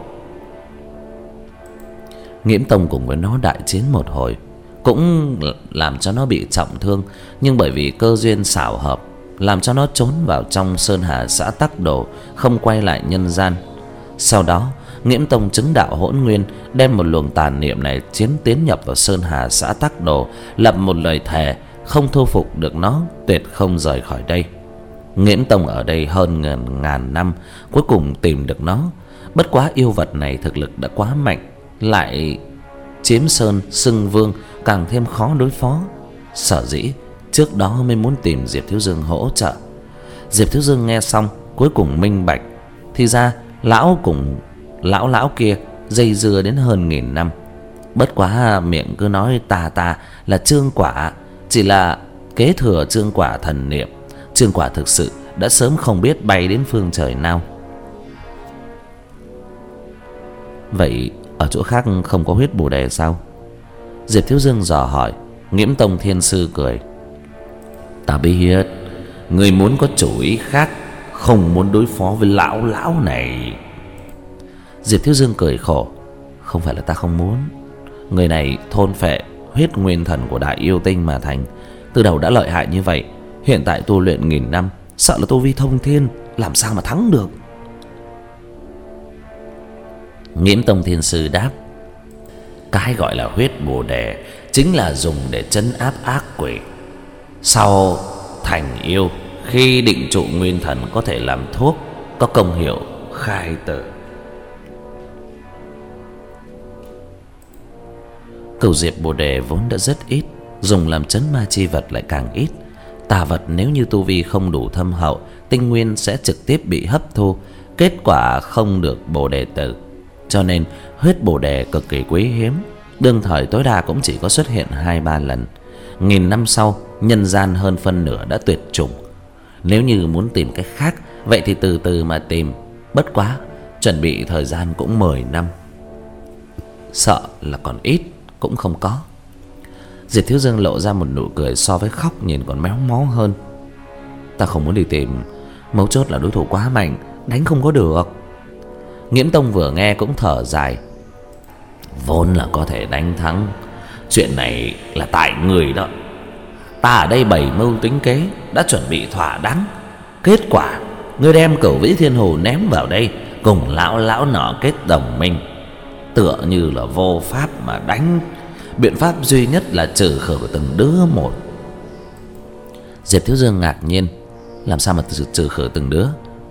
[SPEAKER 1] Nghiễm Tông cùng với nó đại chiến một hồi, cũng làm cho nó bị trọng thương, nhưng bởi vì cơ duyên xảo hợp, làm cho nó trốn vào trong Sơn Hà xã Tắc Đồ, không quay lại nhân gian. Sau đó Nghiễm Tông chứng đạo hỗn nguyên, đem một luồng tàn niệm này chiến tiến nhập vào Sơn Hà xã Tắc Đồ, lập một lời thề không thu phục được nó, tuyệt không rời khỏi đây. Nghiễm Tông ở đây hơn ngàn, ngàn năm, cuối cùng tìm được nó. Bất quá yêu vật này thực lực đã quá mạnh, lại chiếm sơn xưng vương, càng thêm khó đối phó. Sở dĩ trước đó mới muốn tìm Diệp Thiếu Dương hỗ trợ. Diệp Thiếu Dương nghe xong cuối cùng minh bạch, thì ra lão cùng lão lão kia dây dưa đến hơn nghìn năm. Bất quá miệng cứ nói ta ta là trương quả, chỉ là kế thừa trương quả thần niệm. Trương quả thực sự đã sớm không biết bay đến phương trời nào. Vậy ở chỗ khác không có huyết bồ đề sao? Diệp Thiếu Dương dò hỏi. Nghiễm Tông Thiên Sư cười: "Ta biết người muốn có chủ ý khác, không muốn đối phó với lão lão này." Diệp Thiếu Dương cười khổ: "Không phải là ta không muốn. Người này thôn phệ huyết nguyên thần của đại yêu tinh mà thành, từ đầu đã lợi hại như vậy, hiện tại tu luyện nghìn năm, sợ là tu vi thông thiên, làm sao mà thắng được." Nghiễm Tông Thiên Sư đáp: "Cái gọi là huyết bồ đề chính là dùng để trấn áp ác quỷ. Sau thành yêu, khi định trụ nguyên thần có thể làm thuốc, có công hiệu khai tử." Cửu diệp bồ đề vốn đã rất ít, dùng làm trấn ma chi vật lại càng ít. Tà vật nếu như tu vi không đủ thâm hậu, tinh nguyên sẽ trực tiếp bị hấp thu, kết quả không được bồ đề tử. Cho nên huyết bồ đề cực kỳ quý hiếm, đương thời tối đa cũng chỉ có xuất hiện hai ba lần. Nghìn năm sau, nhân gian hơn phân nửa đã tuyệt chủng. Nếu như muốn tìm cái khác, vậy thì từ từ mà tìm. Bất quá chuẩn bị thời gian cũng mười năm, sợ là còn ít cũng không có. Diệp Thiếu Dương lộ ra một nụ cười so với khóc nhìn còn méo mó hơn. "Ta không muốn đi tìm, mấu chốt là đối thủ quá mạnh, đánh không có được." Nghiễm Tông vừa nghe cũng thở dài: "Vốn là có thể đánh thắng, chuyện này là tại người đó. Ta ở đây bày mưu tính kế, đã chuẩn bị thỏa đáng. Kết quả ngươi đem Cửu Vĩ Thiên Hồ ném vào đây, cùng lão lão nọ kết đồng minh, tựa như là vô pháp mà đánh. Biện pháp duy nhất là trừ khử từng đứa một." Diệp Thiếu Dương ngạc nhiên: "Làm sao mà trừ, trừ khử từng đứa?"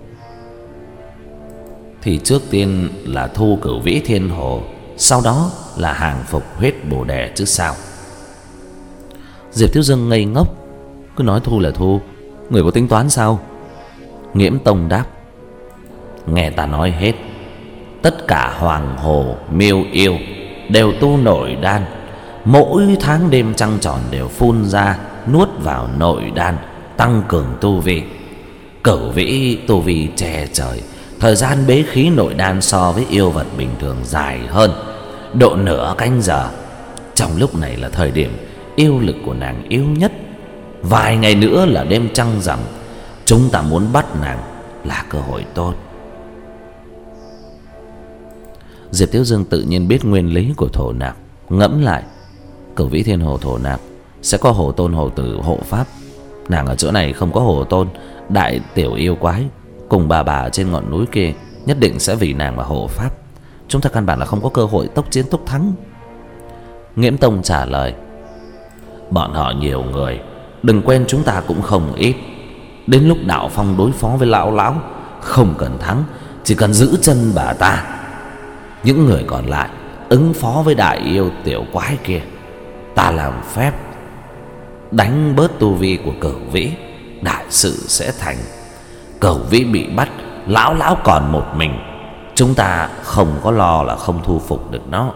[SPEAKER 1] "Thì trước tiên là thu Cửu Vĩ Thiên Hồ, sau đó là hàng phục huyết bồ đề chứ sao." Diệp Thiếu Dương ngây ngốc: "Cứ nói thu là thu, người có tính toán sao?" Nghiễm Tông đáp: "Nghe ta nói hết. Tất cả hoàng hồ miêu yêu đều tu nội đan, mỗi tháng đêm trăng tròn đều phun ra nuốt vào nội đan, tăng cường tu vi. Cửu Vĩ tu vi che trời, thời gian bế khí nội đan so với yêu vật bình thường dài hơn độ nửa canh giờ. Trong lúc này là thời điểm yêu lực của nàng yếu nhất. Vài ngày nữa là đêm trăng rằm, chúng ta muốn bắt nàng là cơ hội tốt." Diệp Thiếu Dương tự nhiên biết nguyên lý của thổ nạp. Ngẫm lại, Cửu Vĩ Thiên Hồ thổ nạp sẽ có Hồ Tôn Hồ Tử hộ pháp. Nàng ở chỗ này không có Hồ Tôn, đại tiểu yêu quái cùng bà bà trên ngọn núi kia nhất định sẽ vì nàng mà hộ pháp. Chúng ta căn bản là không có cơ hội tốc chiến tốc thắng. Nghiễm Tông trả lời: bọn họ nhiều người, đừng quên chúng ta cũng không ít. Đến lúc Đạo Phong đối phó với lão lão, không cần thắng, chỉ cần giữ chân bà ta. Những người còn lại ứng phó với đại yêu tiểu quái kia. Ta làm phép đánh bớt tu vi của Cửu Vĩ, đại sự sẽ thành. Cửu Vĩ bị bắt, lão lão còn một mình, chúng ta không có lo là không thu phục được nó.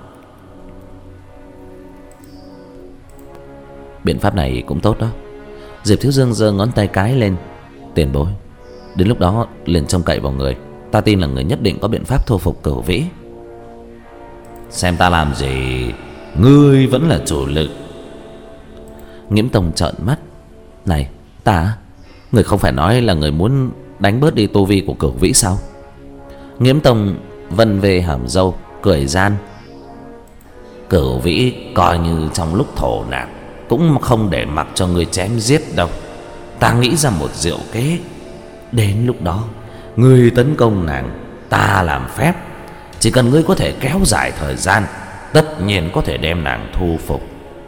[SPEAKER 1] Biện pháp này cũng tốt đó. Diệp Thiếu Dương giơ ngón tay cái lên: tiền bối, đến lúc đó liền trông cậy vào người. Ta tin là người nhất định có biện pháp thu phục Cửu Vĩ. Xem ta làm gì, ngươi vẫn là chủ lực. Nghiễm Tông trợn mắt: này, ta, người không phải nói là người muốn đánh bớt đi tu vi của Cửu Vĩ sao? Nghiễm Tông vân về hàm râu cười gian: Cửu Vĩ coi như trong lúc thổ nạp cũng không để mặc cho ngươi chém giết đâu. Ta nghĩ ra một diệu kế. Đến lúc đó ngươi tấn công nàng, ta làm phép. Chỉ cần ngươi có thể kéo dài thời gian, tất nhiên có thể đem nàng thu phục.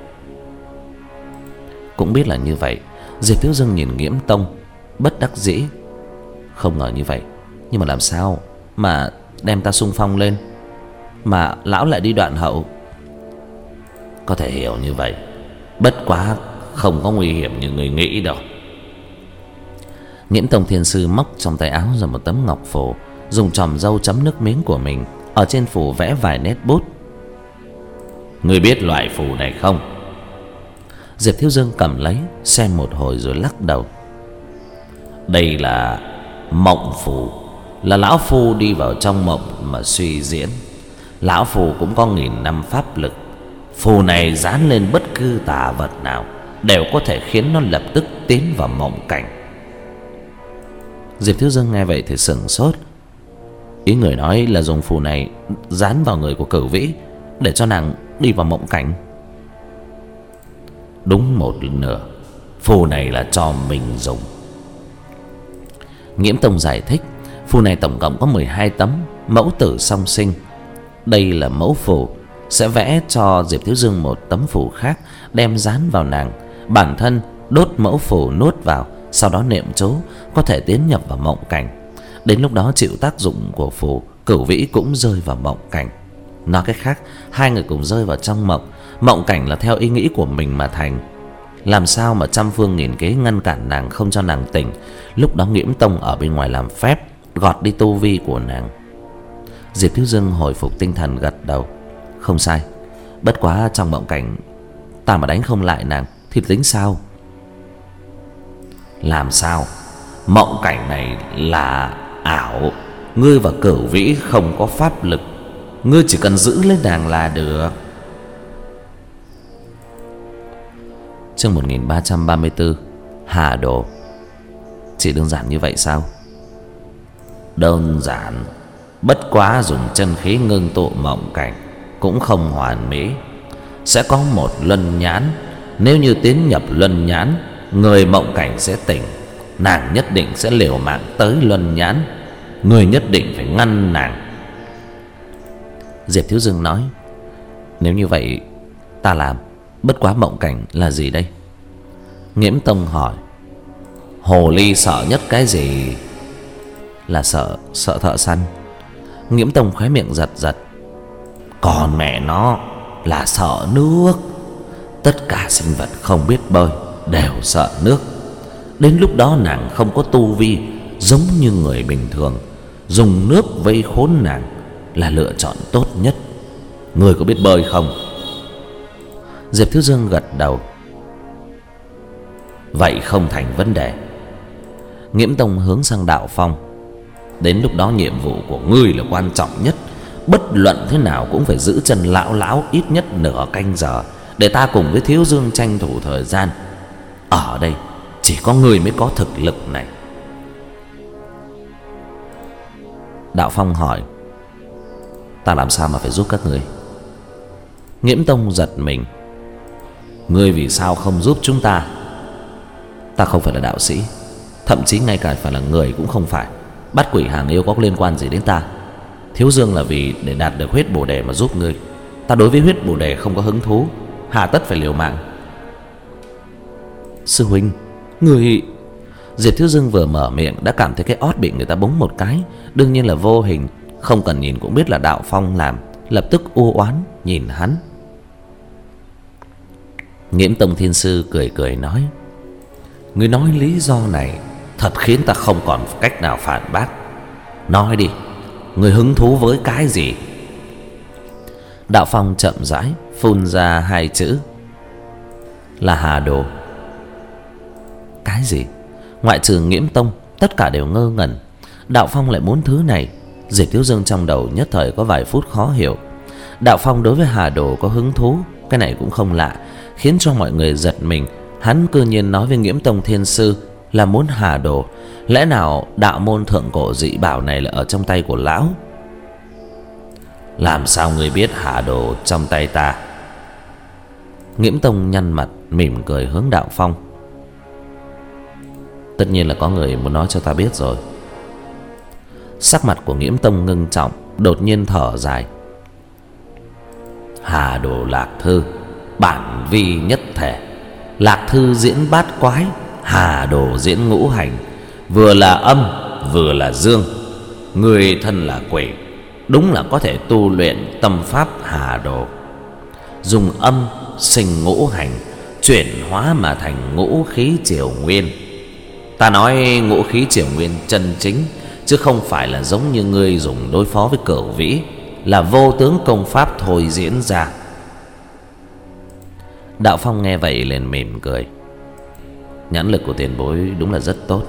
[SPEAKER 1] Cũng biết là như vậy, Diệp Thiếu Dương nhìn Nghiễm Tông bất đắc dĩ. Không ngờ như vậy, nhưng mà làm sao mà đem ta xung phong lên, mà lão lại đi đoạn hậu? Có thể hiểu như vậy, bất quá không có nguy hiểm như người nghĩ đâu. Nghiễm Tông Thiên Sư móc trong tay áo ra một tấm ngọc phù, dùng chòm râu chấm nước miếng của mình ở trên phù vẽ vài nét bút. Ngươi biết loại phù này không? Diệp Thiếu Dương cầm lấy xem một hồi rồi lắc đầu. Đây là mộng phù, là lão phu đi vào trong mộng mà suy diễn. Lão phu cũng có nghìn năm pháp lực. Phù này dán lên bất cứ tà vật nào đều có thể khiến nó lập tức tiến vào mộng cảnh. Diệp Thiếu Dương nghe vậy thì sửng sốt. Ý người nói là dùng phù này dán vào người của Cửu Vĩ để cho nàng đi vào mộng cảnh. Đúng một nửa, phù này là cho mình dùng. Nghiễm Tông giải thích, phù này tổng cộng có mười hai tấm, mẫu tử song sinh. Đây là mẫu phù, sẽ vẽ cho Diệp Thiếu Dương một tấm phù khác, đem dán vào nàng. Bản thân đốt mẫu phù nuốt vào, sau đó niệm chú, có thể tiến nhập vào mộng cảnh. Đến lúc đó chịu tác dụng của phù, Cửu Vĩ cũng rơi vào mộng cảnh. Nói cách khác, hai người cùng rơi vào trong mộng. Mộng cảnh là theo ý nghĩ của mình mà thành. Làm sao mà trăm phương nghìn kế ngăn cản nàng, không cho nàng tỉnh. Lúc đó Nghiễm Tông ở bên ngoài làm phép, gọt đi tu vi của nàng. Diệp Thiếu Dương hồi phục tinh thần gật đầu. Không sai, bất quá trong mộng cảnh ta mà đánh không lại nàng thì tính sao? Làm sao? Mộng cảnh này là ảo. Ngươi và Cửu Vĩ không có pháp lực, ngươi chỉ cần giữ lấy nàng là được. Chương một nghìn ba trăm ba mươi tư, Hà Đồ. Chỉ đơn giản như vậy sao? Đơn giản, bất quá dùng chân khí ngưng tụ mộng cảnh cũng không hoàn mỹ. Sẽ có một luân nhãn, nếu như tiến nhập luân nhãn, người mộng cảnh sẽ tỉnh. Nàng nhất định sẽ liều mạng tới luân nhãn, người nhất định phải ngăn nàng. Diệp Thiếu Dương nói, nếu như vậy ta làm. Bất quá mộng cảnh là gì đây? Nghiễm Tông hỏi. Hồ ly sợ nhất cái gì? Là sợ, sợ thợ săn. Nghiễm Tông khóe miệng giật giật. Còn mẹ nó là sợ nước. Tất cả sinh vật không biết bơi đều sợ nước. Đến lúc đó nàng không có tu vi, giống như người bình thường, dùng nước vây khốn nàng là lựa chọn tốt nhất. Người có biết bơi không? Diệp Thiếu Dương gật đầu. Vậy không thành vấn đề. Nghiễm Tông hướng sang Đạo Phong. Đến lúc đó nhiệm vụ của ngươi là quan trọng nhất. Bất luận thế nào cũng phải giữ chân lão lão ít nhất nửa canh giờ, để ta cùng với Thiếu Dương tranh thủ thời gian. Ở đây chỉ có ngươi mới có thực lực này. Ta làm sao mà phải giúp các người? Nghiễm Tông giật mình. Ngươi vì sao không giúp chúng ta? Ta không phải là đạo sĩ, thậm chí ngay cả phải là người cũng không phải. Bắt quỷ hàng yêu có liên quan gì đến ta? Thiếu Dương là vì để đạt được huyết bồ đề mà giúp ngươi. Ta đối với huyết bồ đề không có hứng thú, hà tất phải liều mạng. Sư huynh, người... Diệp Thiếu Dương vừa mở miệng đã cảm thấy cái ót bị người ta búng một cái. Đương nhiên là vô hình, không cần nhìn cũng biết là Đạo Phong làm. Lập tức u oán nhìn hắn. Nghiễm Tông Thiên Sư cười cười nói: Ngươi nói lý do này thật khiến ta không còn cách nào phản bác. Nói đi, ngươi hứng thú với cái gì? Đạo Phong chậm rãi phun ra hai chữ: là hà đồ. Cái gì? Ngoại trừ Nghiễm Tông, tất cả đều ngơ ngẩn. Đạo Phong lại muốn thứ này. Diệp Thiếu Dương trong đầu nhất thời có vài phút khó hiểu. Đạo Phong đối với hà đồ có hứng thú, cái này cũng không lạ, khiến cho mọi người giật mình. Hắn cư nhiên nói với Nghiễm Tông Thiên Sư là muốn hà đồ. Lẽ nào đạo môn thượng cổ dị bảo này là ở trong tay của lão? Làm sao người biết hà đồ trong tay ta? Nghiễm Tông nhăn mặt mỉm cười hướng Đạo Phong: Tất nhiên là có người muốn nói cho ta biết rồi. Sắc mặt của Nghiễm Tông ngưng trọng, đột nhiên thở dài: Hà đồ lạc thư, bản vi nhất thể. Lạc thư diễn bát quái, hà đồ diễn ngũ hành. Vừa là âm, vừa là dương. Người thân là quỷ, đúng là có thể tu luyện tâm pháp hà đồ. Dùng âm sinh ngũ hành, chuyển hóa mà thành ngũ khí triều nguyên. Ta nói ngũ khí triều nguyên chân chính, chứ không phải là giống như ngươi dùng đối phó với Cửu Vĩ, là vô tướng công pháp thôi diễn ra. Đạo Phong nghe vậy liền mỉm cười: Nhãn lực của tiền bối đúng là rất tốt.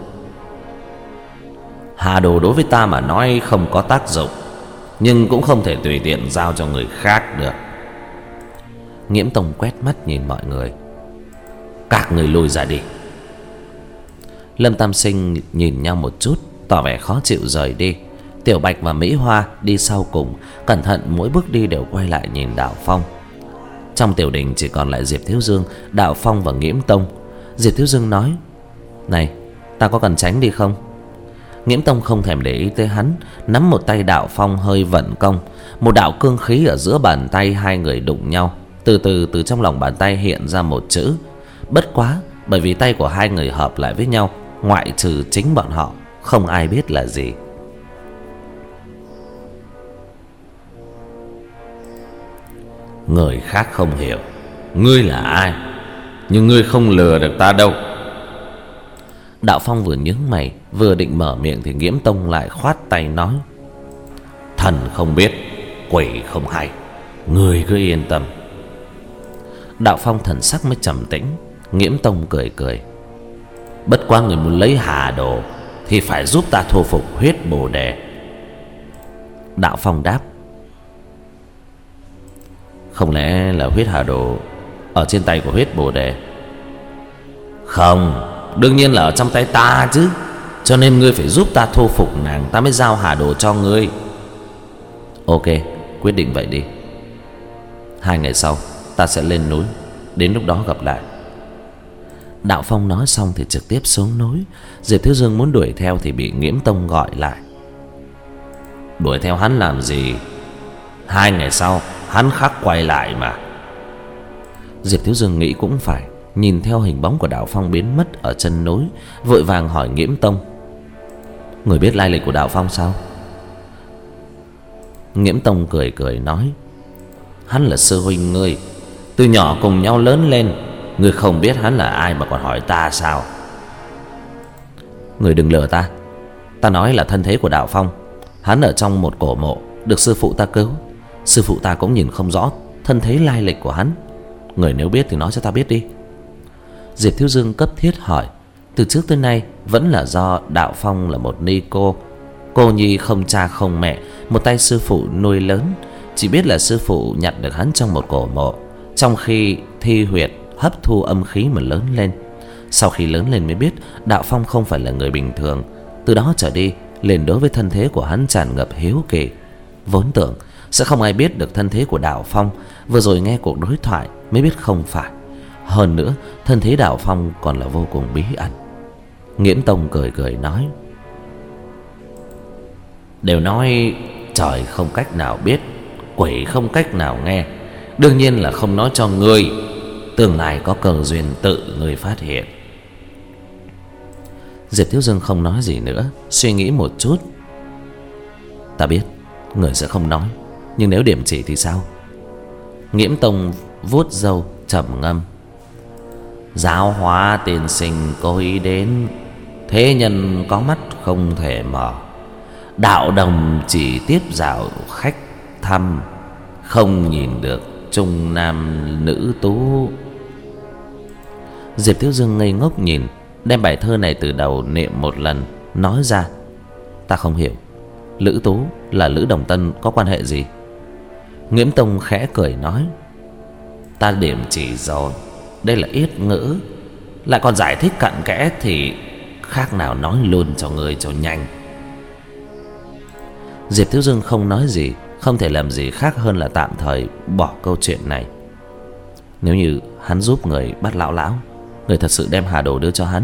[SPEAKER 1] Hà đồ đối với ta mà nói không có tác dụng, nhưng cũng không thể tùy tiện giao cho người khác được. Nghiễm Tông quét mắt nhìn mọi người: Các người lùi ra đi. Lâm Tam Sinh nhìn nhau một chút, tỏ vẻ khó chịu rời đi. Tiểu Bạch và Mỹ Hoa đi sau cùng, cẩn thận mỗi bước đi đều quay lại nhìn Đạo Phong. Trong tiểu đình chỉ còn lại Diệp Thiếu Dương, Đạo Phong và Nghiễm Tông. Diệp Thiếu Dương nói: Này, ta có cần tránh đi không? Nghiễm Tông không thèm để ý tới hắn, nắm một tay Đạo Phong hơi vận công. Một đạo cương khí ở giữa bàn tay hai người đụng nhau. Từ từ từ trong lòng bàn tay hiện ra một chữ. Bất quá bởi vì tay của hai người hợp lại với nhau, ngoại trừ chính bọn họ, không ai biết là gì. Người khác không hiểu ngươi là ai, nhưng ngươi không lừa được ta đâu. Đạo Phong vừa nhướng mày, vừa định mở miệng thì Nghiễm Tông lại khoát tay nói: Thần không biết, quỷ không hay, ngươi cứ yên tâm. Đạo Phong thần sắc mới trầm tĩnh. Nghiễm Tông cười cười: Bất quá người muốn lấy hà đồ thì phải giúp ta thu phục huyết bồ đề. Đạo Phong đáp: Không lẽ là huyết hà đồ ở trên tay của huyết bồ đề? Không, đương nhiên là ở trong tay ta chứ. Cho nên ngươi phải giúp ta thu phục nàng, ta mới giao hà đồ cho ngươi. Ok, quyết định vậy đi. Hai ngày sau ta sẽ lên núi, đến lúc đó gặp lại. Đạo Phong nói xong thì trực tiếp xuống núi. Diệp Thiếu Dương muốn đuổi theo thì bị Nghiễm Tông gọi lại: Đuổi theo hắn làm gì? Hai ngày sau hắn khắc quay lại mà. Diệp Thiếu Dương nghĩ cũng phải, nhìn theo hình bóng của Đạo Phong biến mất ở chân núi, vội vàng hỏi Nghiễm Tông: Người biết lai lịch của Đạo Phong sao? Nghiễm Tông cười cười nói: Hắn là sư huynh ngươi, từ nhỏ cùng nhau lớn lên. Ngươi không biết hắn là ai mà còn hỏi ta sao? Người đừng lừa ta. Ta nói là thân thế của Đạo Phong. Hắn ở trong một cổ mộ, được sư phụ ta cứu. Sư phụ ta cũng nhìn không rõ thân thế lai lịch của hắn. Người nếu biết thì nói cho ta biết đi. Diệp Thiếu Dương cấp thiết hỏi. Từ trước tới nay vẫn là do Đạo Phong là một ni cô, cô nhi không cha không mẹ, một tay sư phụ nuôi lớn. Chỉ biết là sư phụ nhặt được hắn trong một cổ mộ, trong khi thi huyệt hấp thu âm khí mà lớn lên. Sau khi lớn lên mới biết Đạo Phong không phải là người bình thường. Từ đó trở đi liền đối với thân thế của hắn tràn ngập hiếu kỳ. Vốn tưởng sẽ không ai biết được thân thế của Đạo Phong, vừa rồi nghe cuộc đối thoại mới biết không phải. Hơn nữa thân thế Đạo Phong còn là vô cùng bí ẩn. Nghiễm Tông cười cười nói: đều nói trời không cách nào biết, quỷ không cách nào nghe. Đương nhiên là không nói cho ngươi, tương lai có cơ duyên tự ngươi phát hiện. Diệp Thiếu Dương không nói gì nữa, suy nghĩ một chút. Ta biết người sẽ không nói, nhưng nếu điểm chỉ thì sao? Nghiễm Tông vuốt râu trầm ngâm: giáo hóa tiên sinh có ý đến, thế nhân có mắt không thể mở. Đạo đồng chỉ tiếp dạo khách thăm, không nhìn được trung nam nữ tú. Diệp Thiếu Dương ngây ngốc nhìn, đem bài thơ này từ đầu niệm một lần, nói ra: ta không hiểu, Lữ Tú là Lữ Đồng Tân có quan hệ gì? Nghiễm Tông khẽ cười nói: ta điểm chỉ rồi, đây là yết ngữ, lại còn giải thích cặn kẽ thì khác nào nói luôn cho người cho nhanh. Diệp Thiếu Dương không nói gì, không thể làm gì khác hơn là tạm thời bỏ câu chuyện này. Nếu như hắn giúp người bắt lão lão, người thật sự đem hà đồ đưa cho hắn.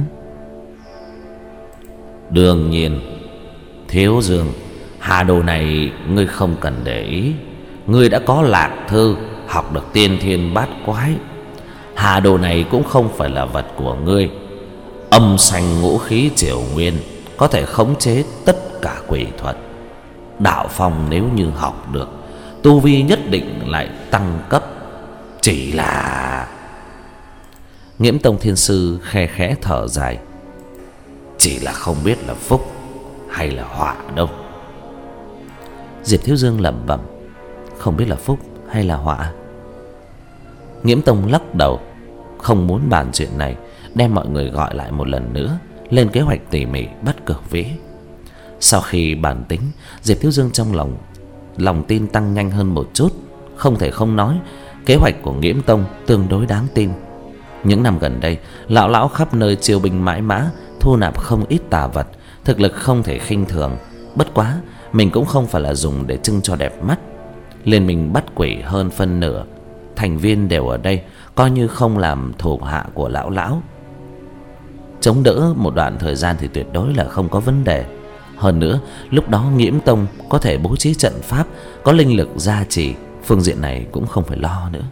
[SPEAKER 1] Đương nhiên, Thiếu Dương, hà đồ này ngươi không cần để ý. Ngươi đã có lạc thư, học được tiên thiên bát quái. Hà đồ này cũng không phải là vật của ngươi. Âm sanh ngũ khí triều nguyên, có thể khống chế tất cả quỷ thuật. Đạo Phong nếu như học được, tu vi nhất định lại tăng cấp. Chỉ là... Nghiễm Tông Thiên Sư khe khẽ thở dài: chỉ là không biết là phúc hay là họa đâu. Diệp Thiếu Dương lẩm bẩm: không biết là phúc hay là họa. Nghiễm Tông lắc đầu, không muốn bàn chuyện này, đem mọi người gọi lại một lần nữa, lên kế hoạch tỉ mỉ bắt Cửu Vĩ. Sau khi bàn tính, Diệp Thiếu Dương trong lòng lòng tin tăng nhanh hơn một chút. Không thể không nói, kế hoạch của Nghiễm Tông tương đối đáng tin. Những năm gần đây, lão lão khắp nơi chiêu binh mãi mã, thu nạp không ít tà vật, thực lực không thể khinh thường. Bất quá mình cũng không phải là dùng để trưng cho đẹp mắt. Liên minh bắt quỷ hơn phân nửa thành viên đều ở đây, coi như không làm thủ hạ của lão lão, chống đỡ một đoạn thời gian thì tuyệt đối là không có vấn đề. Hơn nữa lúc đó Nghiễm Tông có thể bố trí trận pháp, có linh lực gia trì, phương diện này cũng không phải lo nữa.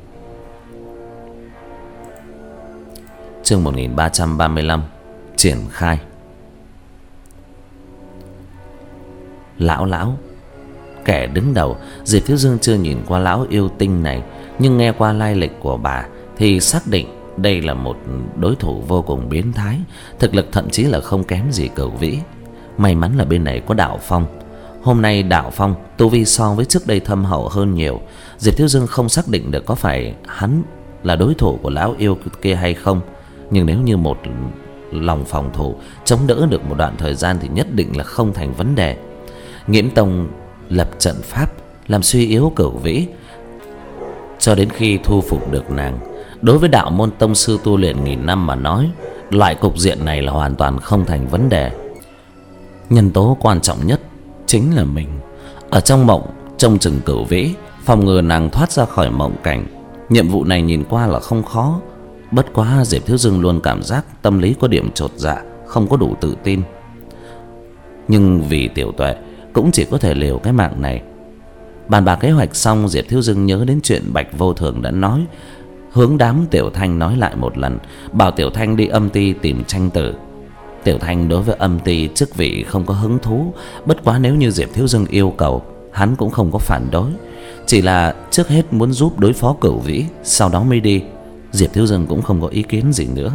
[SPEAKER 1] Chương một nghìn ba trăm ba mươi lăm triển khai. Lão lão, kẻ đứng đầu, Diệp Thiếu Dương chưa nhìn qua lão yêu tinh này, nhưng nghe qua lai lịch của bà thì xác định đây là một đối thủ vô cùng biến thái, thực lực thậm chí là không kém gì Cửu Vĩ. May mắn là bên này có Đạo Phong. Hôm nay Đạo Phong tu vi so với trước đây thâm hậu hơn nhiều. Diệp Thiếu Dương không xác định được có phải hắn là đối thủ của lão yêu kia hay không, nhưng nếu như một lòng phòng thủ chống đỡ được một đoạn thời gian thì nhất định là không thành vấn đề. Nghiễm Tông lập trận pháp làm suy yếu Cửu Vĩ cho đến khi thu phục được nàng. Đối với đạo môn tông sư tu luyện nghìn năm mà nói, loại cục diện này là hoàn toàn không thành vấn đề. Nhân tố quan trọng nhất chính là mình ở trong mộng trông chừng Cửu Vĩ, phòng ngừa nàng thoát ra khỏi mộng cảnh. Nhiệm vụ này nhìn qua là không khó, bất quá Diệp Thiếu Dương luôn cảm giác tâm lý có điểm chột dạ, không có đủ tự tin. Nhưng vì tiểu tuệ cũng chỉ có thể liều cái mạng này. Bàn bạc kế hoạch xong, Diệp Thiếu Dương nhớ đến chuyện Bạch Vô Thường đã nói, hướng đám Tiểu Thanh nói lại một lần, bảo Tiểu Thanh đi âm ty tìm tranh tử. Tiểu Thanh đối với âm ty chức vị không có hứng thú, bất quá nếu như Diệp Thiếu Dương yêu cầu, hắn cũng không có phản đối, chỉ là trước hết muốn giúp đối phó Cửu Vĩ, sau đó mới đi. Diệp Thiếu Dương cũng không có ý kiến gì nữa.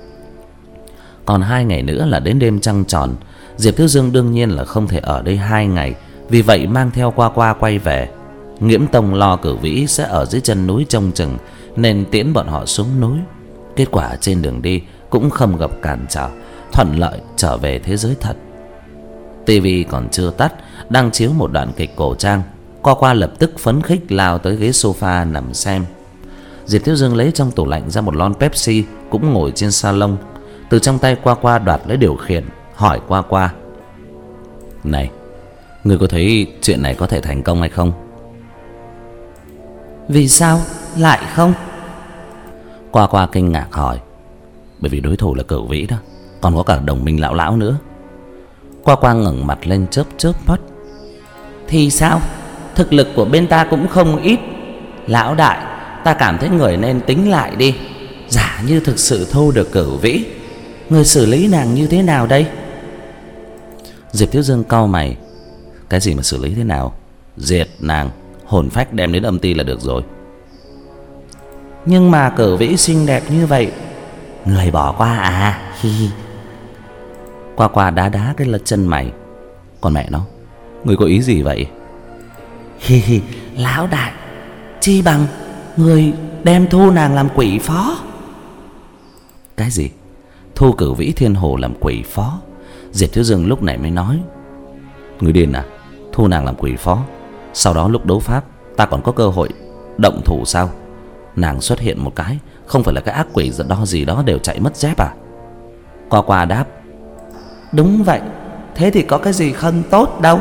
[SPEAKER 1] Còn hai ngày nữa là đến đêm trăng tròn. Diệp Thiếu Dương đương nhiên là không thể ở đây hai ngày, vì vậy mang theo qua qua quay về. Nghiễm Tông lo Cửu Vĩ sẽ ở dưới chân núi trông chừng, nên tiễn bọn họ xuống núi. Kết quả trên đường đi cũng không gặp cản trở, thuận lợi trở về thế giới thật. Tivi còn chưa tắt, đang chiếu một đoạn kịch cổ trang. Qua qua lập tức phấn khích lao tới ghế sofa nằm xem. Diệp Thiếu Dương lấy trong tủ lạnh ra một lon Pepsi, cũng ngồi trên salon. Từ trong tay qua qua đoạt lấy điều khiển, hỏi qua qua: này, Ngươi có thấy chuyện này có thể thành công hay không?
[SPEAKER 2] Vì sao lại không?
[SPEAKER 1] Qua Qua kinh ngạc hỏi. Bởi vì đối thủ là Cửu Vĩ đó, còn có cả đồng minh Lão Lão nữa. Qua Qua ngẩng mặt lên chớp chớp mắt.
[SPEAKER 2] Thì sao? Thực lực của bên ta cũng không ít. Lão đại, ta cảm thấy người nên tính lại đi. Giả như thực sự thu được Cửu Vĩ, người xử lý nàng như thế nào đây?
[SPEAKER 1] Diệp Thiếu Dương cau mày. Cái gì mà xử lý thế nào? Diệt nàng, hồn phách đem đến âm ti là được rồi.
[SPEAKER 2] Nhưng mà Cửu Vĩ xinh đẹp như vậy, người bỏ qua à? Hi hi.
[SPEAKER 1] Qua Qua đá đá cái lật chân mày. Còn mẹ nó, người có ý gì vậy?
[SPEAKER 2] Hi hi. Lão đại, chi bằng người đem thu nàng làm quỷ phó.
[SPEAKER 1] Cái gì? Thu Cửu Vĩ Thiên Hồ làm quỷ phó? Diệp Thiếu Dương lúc này mới nói. Người điên à? Thu nàng làm quỷ phó, sau đó lúc đấu pháp ta còn có cơ hội động thủ sao? Nàng xuất hiện một cái, không phải là cái ác quỷ đó gì đó đều chạy mất dép à?
[SPEAKER 2] Qua Qua đáp. Đúng vậy. Thế thì có cái gì không tốt đâu.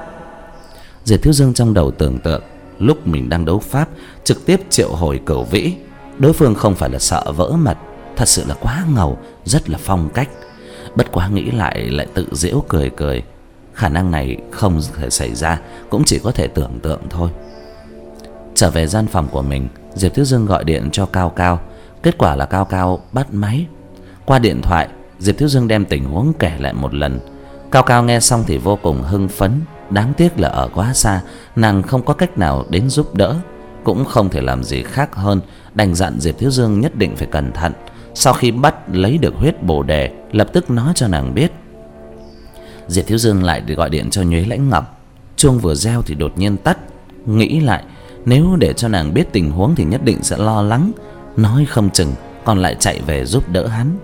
[SPEAKER 1] Diệp Thiếu Dương trong đầu tưởng tượng lúc mình đang đấu pháp trực tiếp triệu hồi Cửu Vĩ, đối phương không phải là sợ vỡ mật, thật sự là quá ngầu, rất là phong cách. Bất quá nghĩ lại lại tự giễu cười cười. Khả năng này không thể xảy ra, cũng chỉ có thể tưởng tượng thôi. Trở về gian phòng của mình, Diệp Thiếu Dương gọi điện cho Cao Cao. Kết quả là Cao Cao bắt máy. Qua điện thoại, Diệp Thiếu Dương đem tình huống kể lại một lần. Cao Cao nghe xong thì vô cùng hưng phấn. Đáng tiếc là ở quá xa, nàng không có cách nào đến giúp đỡ, cũng không thể làm gì khác hơn đành dặn Diệp Thiếu Dương nhất định phải cẩn thận. Sau khi bắt lấy được huyết bồ đề, lập tức nói cho nàng biết. Diệp Thiếu Dương lại gọi điện cho Nhuế Lãnh Ngọc. Chuông vừa reo thì đột nhiên tắt. Nghĩ lại, nếu để cho nàng biết tình huống thì nhất định sẽ lo lắng, nói không chừng còn lại chạy về giúp đỡ hắn.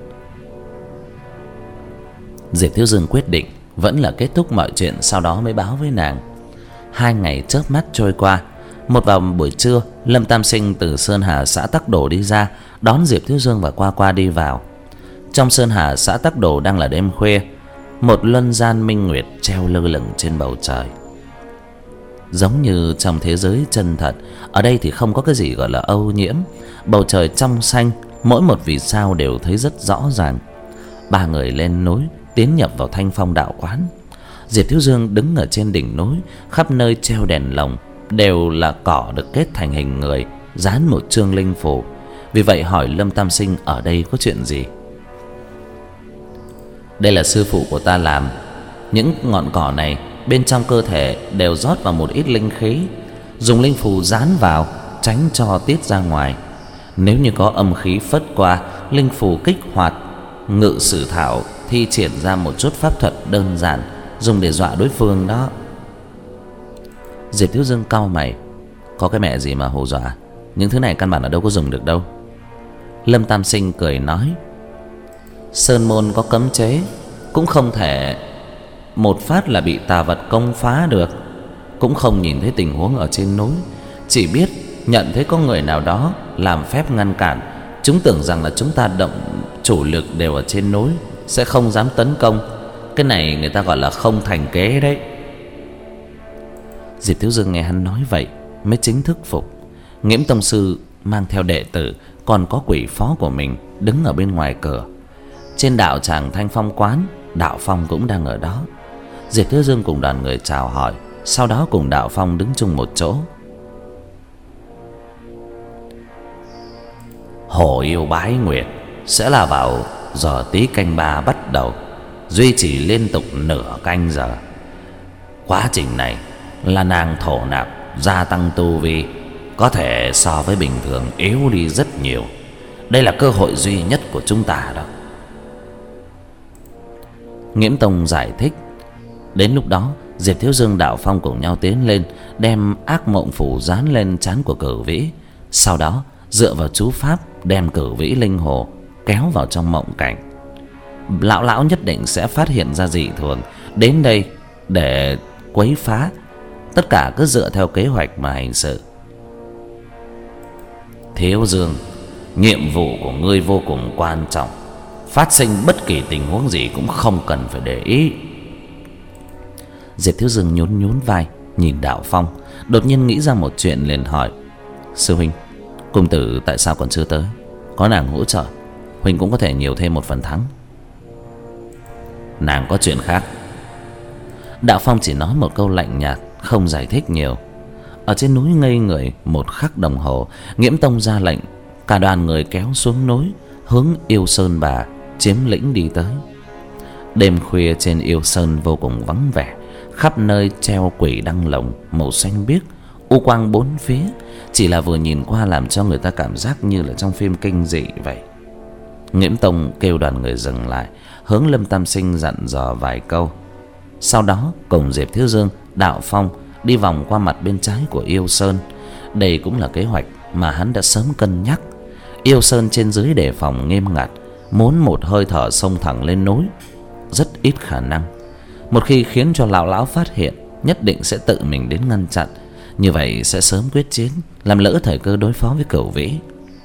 [SPEAKER 1] Diệp Thiếu Dương quyết định vẫn là kết thúc mọi chuyện sau đó mới báo với nàng. Hai ngày chớp mắt trôi qua. Một vào buổi trưa, Lâm Tam Sinh từ Sơn Hà xã Tắc Đồ đi ra, đón Diệp Thiếu Dương và Qua Qua đi vào. Trong Sơn Hà xã Tắc Đồ đang là đêm khuya. Một luân gian minh nguyệt treo lơ lửng trên bầu trời. Giống như trong thế giới chân thật, ở đây thì không có cái gì gọi là âu nhiễm. Bầu trời trong xanh, mỗi một vì sao đều thấy rất rõ ràng. Ba người lên núi, tiến nhập vào Thanh Phong đạo quán. Diệp Thiếu Dương đứng ở trên đỉnh núi, khắp nơi treo đèn lồng, đều là cỏ được kết thành hình người, dán một chương linh phù. Vì vậy hỏi Lâm Tam Sinh ở đây có chuyện gì. Đây là sư phụ của ta làm. Những ngọn cỏ này bên trong cơ thể đều rót vào một ít linh khí, dùng linh phù dán vào, tránh cho tiết ra ngoài. Nếu như có âm khí phất qua, linh phù kích hoạt, ngự sử thảo thi triển ra một chút pháp thuật đơn giản, dùng để dọa đối phương đó. Diệp Thiếu Dương cau mày. Có cái mẹ gì mà hù dọa, những thứ này căn bản là đâu có dùng được đâu. Lâm Tam Sinh cười nói. Sơn môn có cấm chế, cũng không thể một phát là bị tà vật công phá được. Cũng không nhìn thấy tình huống ở trên núi, chỉ biết nhận thấy có người nào đó làm phép ngăn cản. Chúng tưởng rằng là chúng ta động chủ lực đều ở trên núi, sẽ không dám tấn công. Cái này người ta gọi là không thành kế đấy. Diệp Thiếu Dương nghe hắn nói vậy mới chính thức phục. Nghiễm tông sư mang theo đệ tử, còn có quỷ phó của mình đứng ở bên ngoài cửa. Trên đạo tràng Thanh Phong quán, Đạo Phong cũng đang ở đó. Diệp Thiếu Dương cùng đoàn người chào hỏi, sau đó cùng Đạo Phong đứng chung một chỗ. Hổ yêu bái nguyệt sẽ là vào giờ tí canh ba bắt đầu, duy trì liên tục nửa canh giờ. Quá trình này là nàng thổ nạp gia tăng tu vi, có thể so với bình thường yếu đi rất nhiều. Đây là cơ hội duy nhất của chúng ta đó. Nghiễm Tông giải thích. Đến lúc đó, Diệp Thiếu Dương, Đạo Phong cùng nhau tiến lên, đem ác mộng phủ dán lên trán của Cửu Vĩ. Sau đó dựa vào chú pháp đem Cửu Vĩ linh hồ kéo vào trong mộng cảnh. Lão lão nhất định sẽ phát hiện ra dị thường, đến đây để quấy phá. Tất cả cứ dựa theo kế hoạch mà hành sự. Thiếu Dương, nhiệm vụ của ngươi vô cùng quan trọng. Phát sinh bất kỳ tình huống gì cũng không cần phải để ý. Diệp Thiếu Dương nhún nhún vai nhìn Đạo Phong, đột nhiên nghĩ ra một chuyện liền hỏi: sư huynh, cung tử tại sao còn chưa tới? Có nàng hỗ trợ, huynh cũng có thể nhiều thêm một phần thắng. Nàng có chuyện khác. Đạo Phong chỉ nói một câu lạnh nhạt, không giải thích nhiều. Ở trên núi ngây người một khắc đồng hồ, Nghiễm Tông ra lệnh cả đoàn người kéo xuống núi, hướng Yêu Sơn Bà chiếm lĩnh đi tới. Đêm khuya trên Yêu Sơn vô cùng vắng vẻ, khắp nơi treo quỷ đăng lồng màu xanh biếc, u quang bốn phía, chỉ là vừa nhìn qua làm cho người ta cảm giác như là trong phim kinh dị vậy. Nghiễm Tông kêu đoàn người dừng lại, hướng Lâm Tam Sinh dặn dò vài câu. Sau đó cùng Diệp Thiếu Dương, Đạo Phong đi vòng qua mặt bên trái của Yêu Sơn. Đây cũng là kế hoạch mà hắn đã sớm cân nhắc. Yêu Sơn trên dưới đề phòng nghiêm ngặt, muốn một hơi thở xông thẳng lên núi rất ít khả năng. Một khi khiến cho lão lão phát hiện, nhất định sẽ tự mình đến ngăn chặn. Như vậy sẽ sớm quyết chiến, làm lỡ thời cơ đối phó với Cửu Vĩ.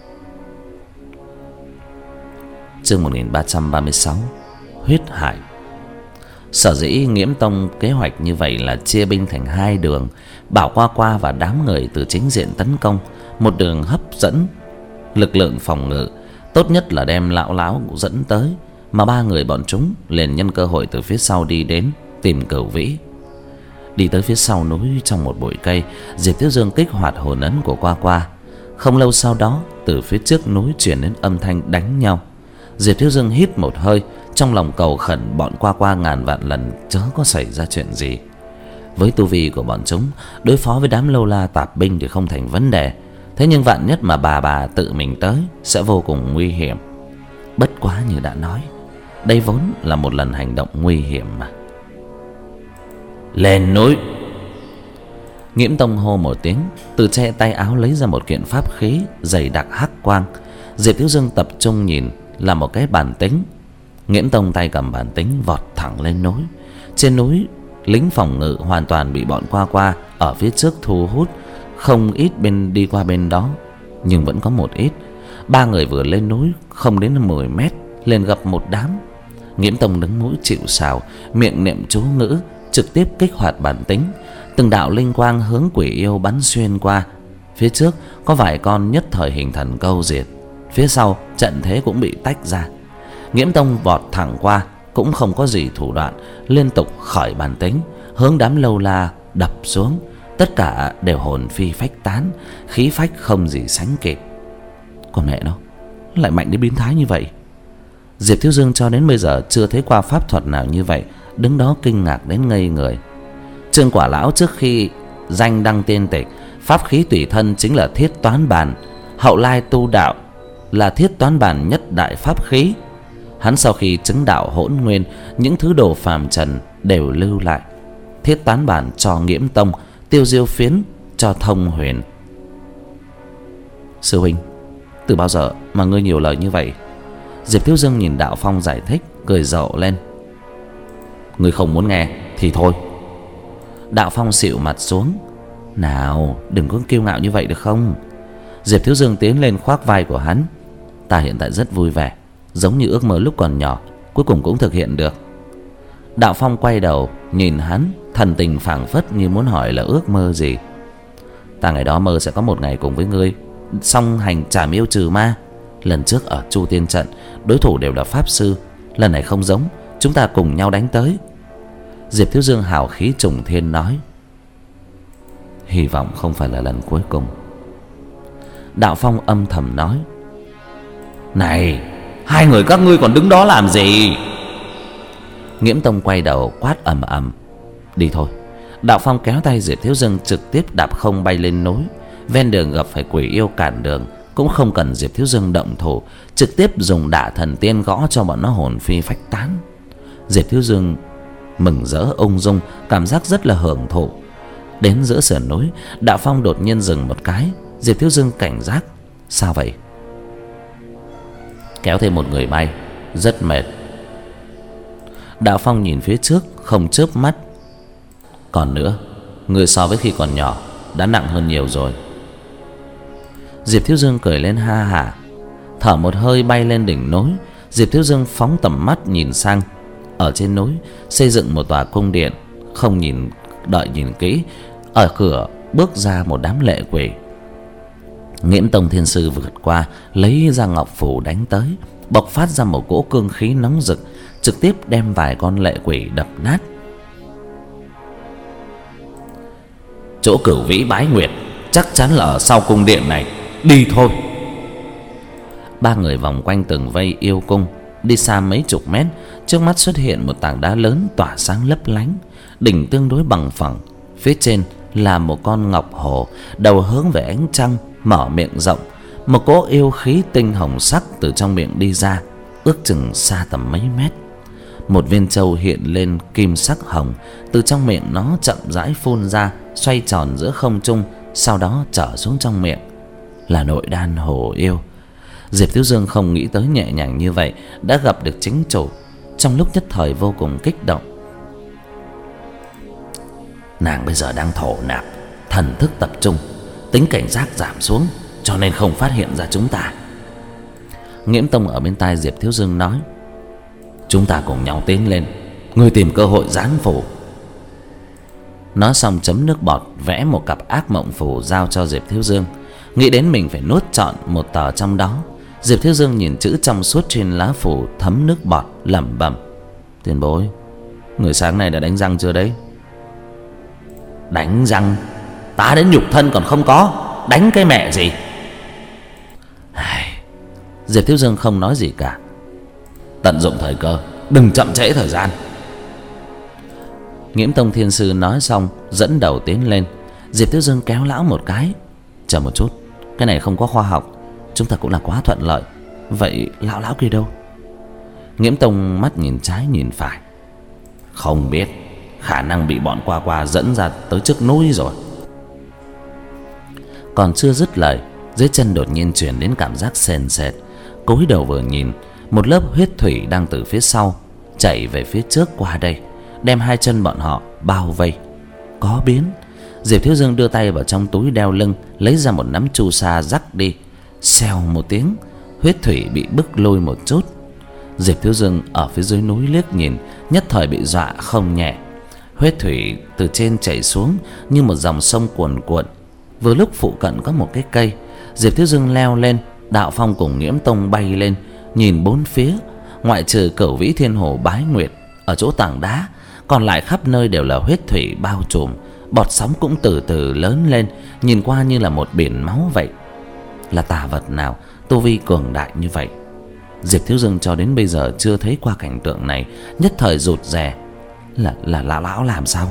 [SPEAKER 1] Chương một nghìn ba trăm ba mươi sáu, huyết hải. Sở dĩ Nghiễm Tông kế hoạch như vậy là chia binh thành hai đường, bảo Qua Qua và đám người từ chính diện tấn công, một đường hấp dẫn lực lượng phòng ngự, tốt nhất là đem lão lão dẫn tới, mà ba người bọn chúng liền nhân cơ hội từ phía sau đi đến tìm Cửu Vĩ. Đi tới phía sau núi trong một bụi cây, Diệp Thiếu Dương kích hoạt hồn ấn của Qua Qua. Không lâu sau đó, từ phía trước núi truyền đến âm thanh đánh nhau. Diệp Thiếu Dương hít một hơi, trong lòng cầu khẩn bọn Qua Qua ngàn vạn lần chớ có xảy ra chuyện gì. Với tu vi của bọn chúng, đối phó với đám lâu la tạp binh thì không thành vấn đề. Thế nhưng vạn nhất mà bà bà tự mình tới sẽ vô cùng nguy hiểm. Bất quá như đã nói, đây vốn là một lần hành động nguy hiểm mà. Lên núi! Nghiễm Tông hô một tiếng, từ che tay áo lấy ra một kiện pháp khí dày đặc hắc quang. Diệp Thiếu Dương tập trung nhìn là một cái bàn tính. Nghiễm Tông tay cầm bàn tính vọt thẳng lên núi. Trên núi, lính phòng ngự hoàn toàn bị bọn Qua Qua ở phía trước thu hút, không ít bên đi qua bên đó, nhưng vẫn có một ít. Ba người vừa lên núi không đến mười mét liền gặp một đám. Nghiễm Tông đứng mũi chịu sào, miệng niệm chú ngữ, trực tiếp kích hoạt bản tính. Từng đạo linh quang hướng quỷ yêu bắn xuyên qua. Phía trước có vài con nhất thời hình thần câu diệt, phía sau trận thế cũng bị tách ra. Nghiễm Tông vọt thẳng qua, cũng không có gì thủ đoạn, liên tục khởi bản tính, hướng đám lâu la đập xuống. Tất cả đều hồn phi phách tán, khí phách không gì sánh kịp. Còn mẹ nó, lại mạnh đến biến thái như vậy. Diệp Thiếu Dương cho đến bây giờ chưa thấy qua pháp thuật nào như vậy, đứng đó kinh ngạc đến ngây người. Trương Quả Lão trước khi danh đăng tiên tịch, pháp khí tùy thân chính là Thiết Toán Bàn. Hậu lai tu đạo là Thiết Toán Bàn nhất đại pháp khí. Hắn sau khi chứng đạo hỗn nguyên, những thứ đồ phàm trần đều lưu lại. Thiết Toán Bàn cho Nghiễm Tông, Tiêu Diêu Phiến cho Thông Huyền. Sư huynh, từ bao giờ mà ngươi nhiều lời như vậy? Diệp Thiếu Dương nhìn Đạo Phong giải thích, cười rộ lên. Ngươi không muốn nghe thì thôi. Đạo Phong xịu mặt xuống. Nào, đừng có kiêu ngạo như vậy được không? Diệp Thiếu Dương tiến lên khoác vai của hắn. Ta hiện tại rất vui vẻ, giống như ước mơ lúc còn nhỏ, cuối cùng cũng thực hiện được. Đạo Phong quay đầu nhìn hắn, thần tình phảng phất như muốn hỏi là ước mơ gì. Ta ngày đó mơ sẽ có một ngày cùng với ngươi song hành trảm yêu trừ ma. Lần trước ở Chu Tiên Trận, đối thủ đều là pháp sư. Lần này không giống, chúng ta cùng nhau đánh tới. Diệp Thiếu Dương hào khí trùng thiên nói. Hy vọng không phải là lần cuối cùng. Đạo Phong âm thầm nói. Này, hai người các ngươi còn đứng đó làm gì? Nghiễm Tông quay đầu quát ầm ầm. Đi thôi. Đạo Phong kéo tay Diệp Thiếu Dương trực tiếp đạp không bay lên núi. Ven đường gặp phải quỷ yêu cản đường, cũng không cần Diệp Thiếu Dương động thủ, trực tiếp dùng đả thần tiên gõ cho bọn nó hồn phi phách tán. Diệp Thiếu Dương mừng rỡ ung dung, cảm giác rất là hưởng thụ. Đến giữa sườn núi, Đạo Phong đột nhiên dừng một cái. Diệp Thiếu Dương cảnh giác. Sao vậy? Kéo thêm một người bay, rất mệt. Đạo Phong nhìn phía trước không chớp mắt. Còn nữa, người so với khi còn nhỏ đã nặng hơn nhiều rồi. Diệp Thiếu Dương cười lên ha hả, thở một hơi bay lên đỉnh núi. Diệp Thiếu Dương phóng tầm mắt nhìn sang. Ở trên núi xây dựng một tòa cung điện không nhìn đợi nhìn kỹ, ở cửa bước ra một đám lệ quỷ. Nghiễm Tông Thiên Sư vượt qua, lấy ra ngọc phù đánh tới, bộc phát ra một cỗ cương khí nóng rực, trực tiếp đem vài con lệ quỷ đập nát. Chỗ Cửu Vĩ bái nguyệt chắc chắn là ở sau cung điện này, đi thôi. Ba người vòng quanh tường vây yêu cung, đi xa mấy chục mét, trước mắt xuất hiện một tảng đá lớn tỏa sáng lấp lánh, đỉnh tương đối bằng phẳng, phía trên là một con ngọc hổ, đầu hướng về ánh trăng, mở miệng rộng, một cỗ yêu khí tinh hồng sắc từ trong miệng đi ra, ước chừng xa tầm mấy mét. Một viên châu hiện lên kim sắc hồng, từ trong miệng nó chậm rãi phun ra, xoay tròn giữa không trung, sau đó trở xuống trong miệng, là nội đan hổ yêu. Diệp Thiếu Dương không nghĩ tới nhẹ nhàng như vậy đã gặp được chính chủ, trong lúc nhất thời vô cùng kích động. Nàng bây giờ đang thổ nạp, thần thức tập trung, tính cảnh giác giảm xuống, cho nên không phát hiện ra chúng ta. Nghiễm Tông ở bên tai Diệp Thiếu Dương nói: chúng ta cùng nhau tiến lên, ngươi tìm cơ hội giáng phù. Nói xong chấm nước bọt vẽ một cặp ác mộng phù giao cho Diệp Thiếu Dương, nghĩ đến mình phải nuốt trọn một tờ trong đó. Diệp Thiếu Dương nhìn chữ trong suốt trên lá phù thấm nước bọt, lẩm bẩm: tiền bối, người sáng nay đã đánh răng chưa đấy? Đánh răng? Ta đến nhục thân còn không có, đánh cái mẹ gì. Diệp Thiếu Dương không nói gì cả. Tận dụng thời cơ, đừng chậm trễ thời gian. Nghiễm Tông Thiên Sư nói xong dẫn đầu tiến lên. Diệp Thiếu Dương kéo lão một cái: chờ một chút, cái này không có khoa học, chúng ta cũng là quá thuận lợi. Vậy lão lão kia đâu? Nghiễm Tông mắt nhìn trái nhìn phải: không biết, khả năng bị bọn qua qua dẫn ra tới trước núi rồi. Còn chưa dứt lời, dưới chân đột nhiên truyền đến cảm giác sền sệt. Cúi đầu vừa nhìn, một lớp huyết thủy đang từ phía sau chảy về phía trước qua đây, đem hai chân bọn họ bao vây. Có biến. Diệp Thiếu Dương đưa tay vào trong túi đeo lưng, lấy ra một nắm chu sa rắc đi. Xèo một tiếng, huyết thủy bị bức lôi một chút. Diệp Thiếu Dương ở phía dưới núi liếc nhìn, nhất thời bị dọa không nhẹ. Huyết thủy từ trên chảy xuống như một dòng sông cuồn cuộn. Vừa lúc phụ cận có một cái cây, Diệp Thiếu Dương leo lên, Đạo Phong cùng Nghiễm Tông bay lên, nhìn bốn phía, ngoại trừ Cửu Vĩ Thiên Hồ bái nguyệt ở chỗ tảng đá, còn lại khắp nơi đều là huyết thủy bao trùm. Bọt sóng cũng từ từ lớn lên, nhìn qua như là một biển máu vậy. Là tà vật nào tu vi cường đại như vậy? Diệp Thiếu Dương cho đến bây giờ chưa thấy qua cảnh tượng này, nhất thời rụt rè. Là là là lão làm sao?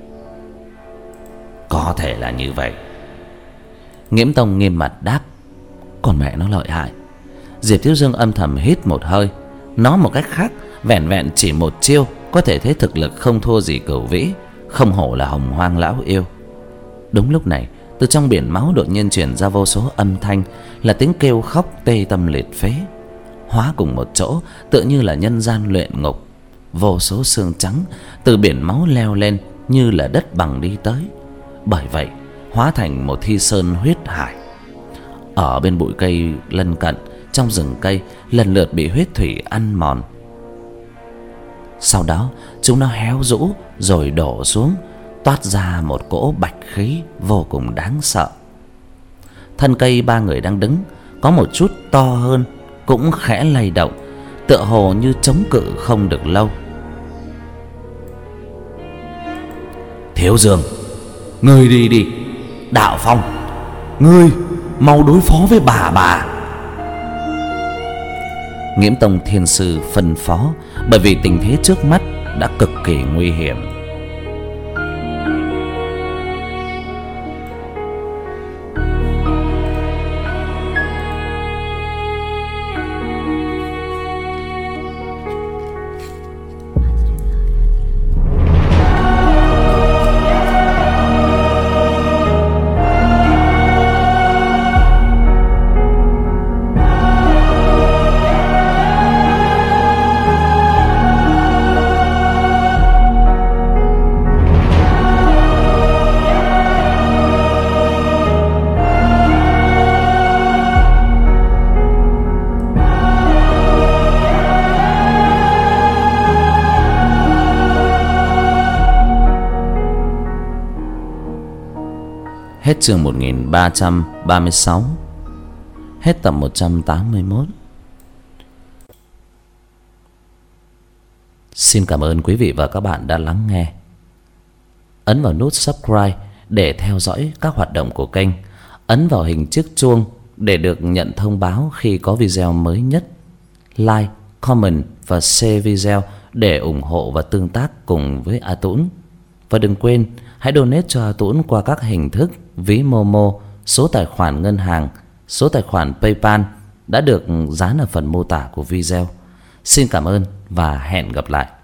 [SPEAKER 1] Có thể là như vậy. Nghiễm Tông nghiêm mặt đáp: còn mẹ nó lợi hại. Diệp Thiếu Dương âm thầm hít một hơi. Nói một cách khác, vẹn vẹn chỉ một chiêu có thể thấy thực lực không thua gì Cửu Vĩ, không hổ là Hồng Hoang lão yêu. Đúng lúc này, từ trong biển máu đột nhiên truyền ra vô số âm thanh, là tiếng kêu khóc tê tâm liệt phế. Hóa cùng một chỗ, tựa như là nhân gian luyện ngục. Vô số xương trắng từ biển máu leo lên, như là đất bằng đi tới. Bởi vậy hóa thành một thi sơn huyết hải. Ở bên bụi cây lân cận, trong rừng cây, lần lượt bị huyết thủy ăn mòn. Sau đó chúng nó héo rũ rồi đổ xuống, toát ra một cỗ bạch khí vô cùng đáng sợ. Thân cây ba người đang đứng có một chút to hơn, cũng khẽ lay động, tựa hồ như chống cự không được lâu. Thiếu Dương, ngươi đi đi. Đạo Phong, ngươi mau đối phó với bà bà. Nghiễm Tông Thiên Sư phân phó, bởi vì tình thế trước mắt đã cực kỳ nguy hiểm. Hết chương một nghìn ba trăm ba mươi sáu. Hết tập một trăm tám mươi mốt. Xin cảm ơn quý vị và các bạn đã lắng nghe. Ấn vào nút subscribe để theo dõi các hoạt động của kênh. Ấn vào hình chiếc chuông để được nhận thông báo khi có video mới nhất. Like, comment và share video để ủng hộ và tương tác cùng với A Tũng. Và đừng quên hãy donate cho A Tũng qua các hình thức ví Momo, số tài khoản ngân hàng, số tài khoản PayPal đã được dán ở phần mô tả của video. Xin cảm ơn và hẹn gặp lại.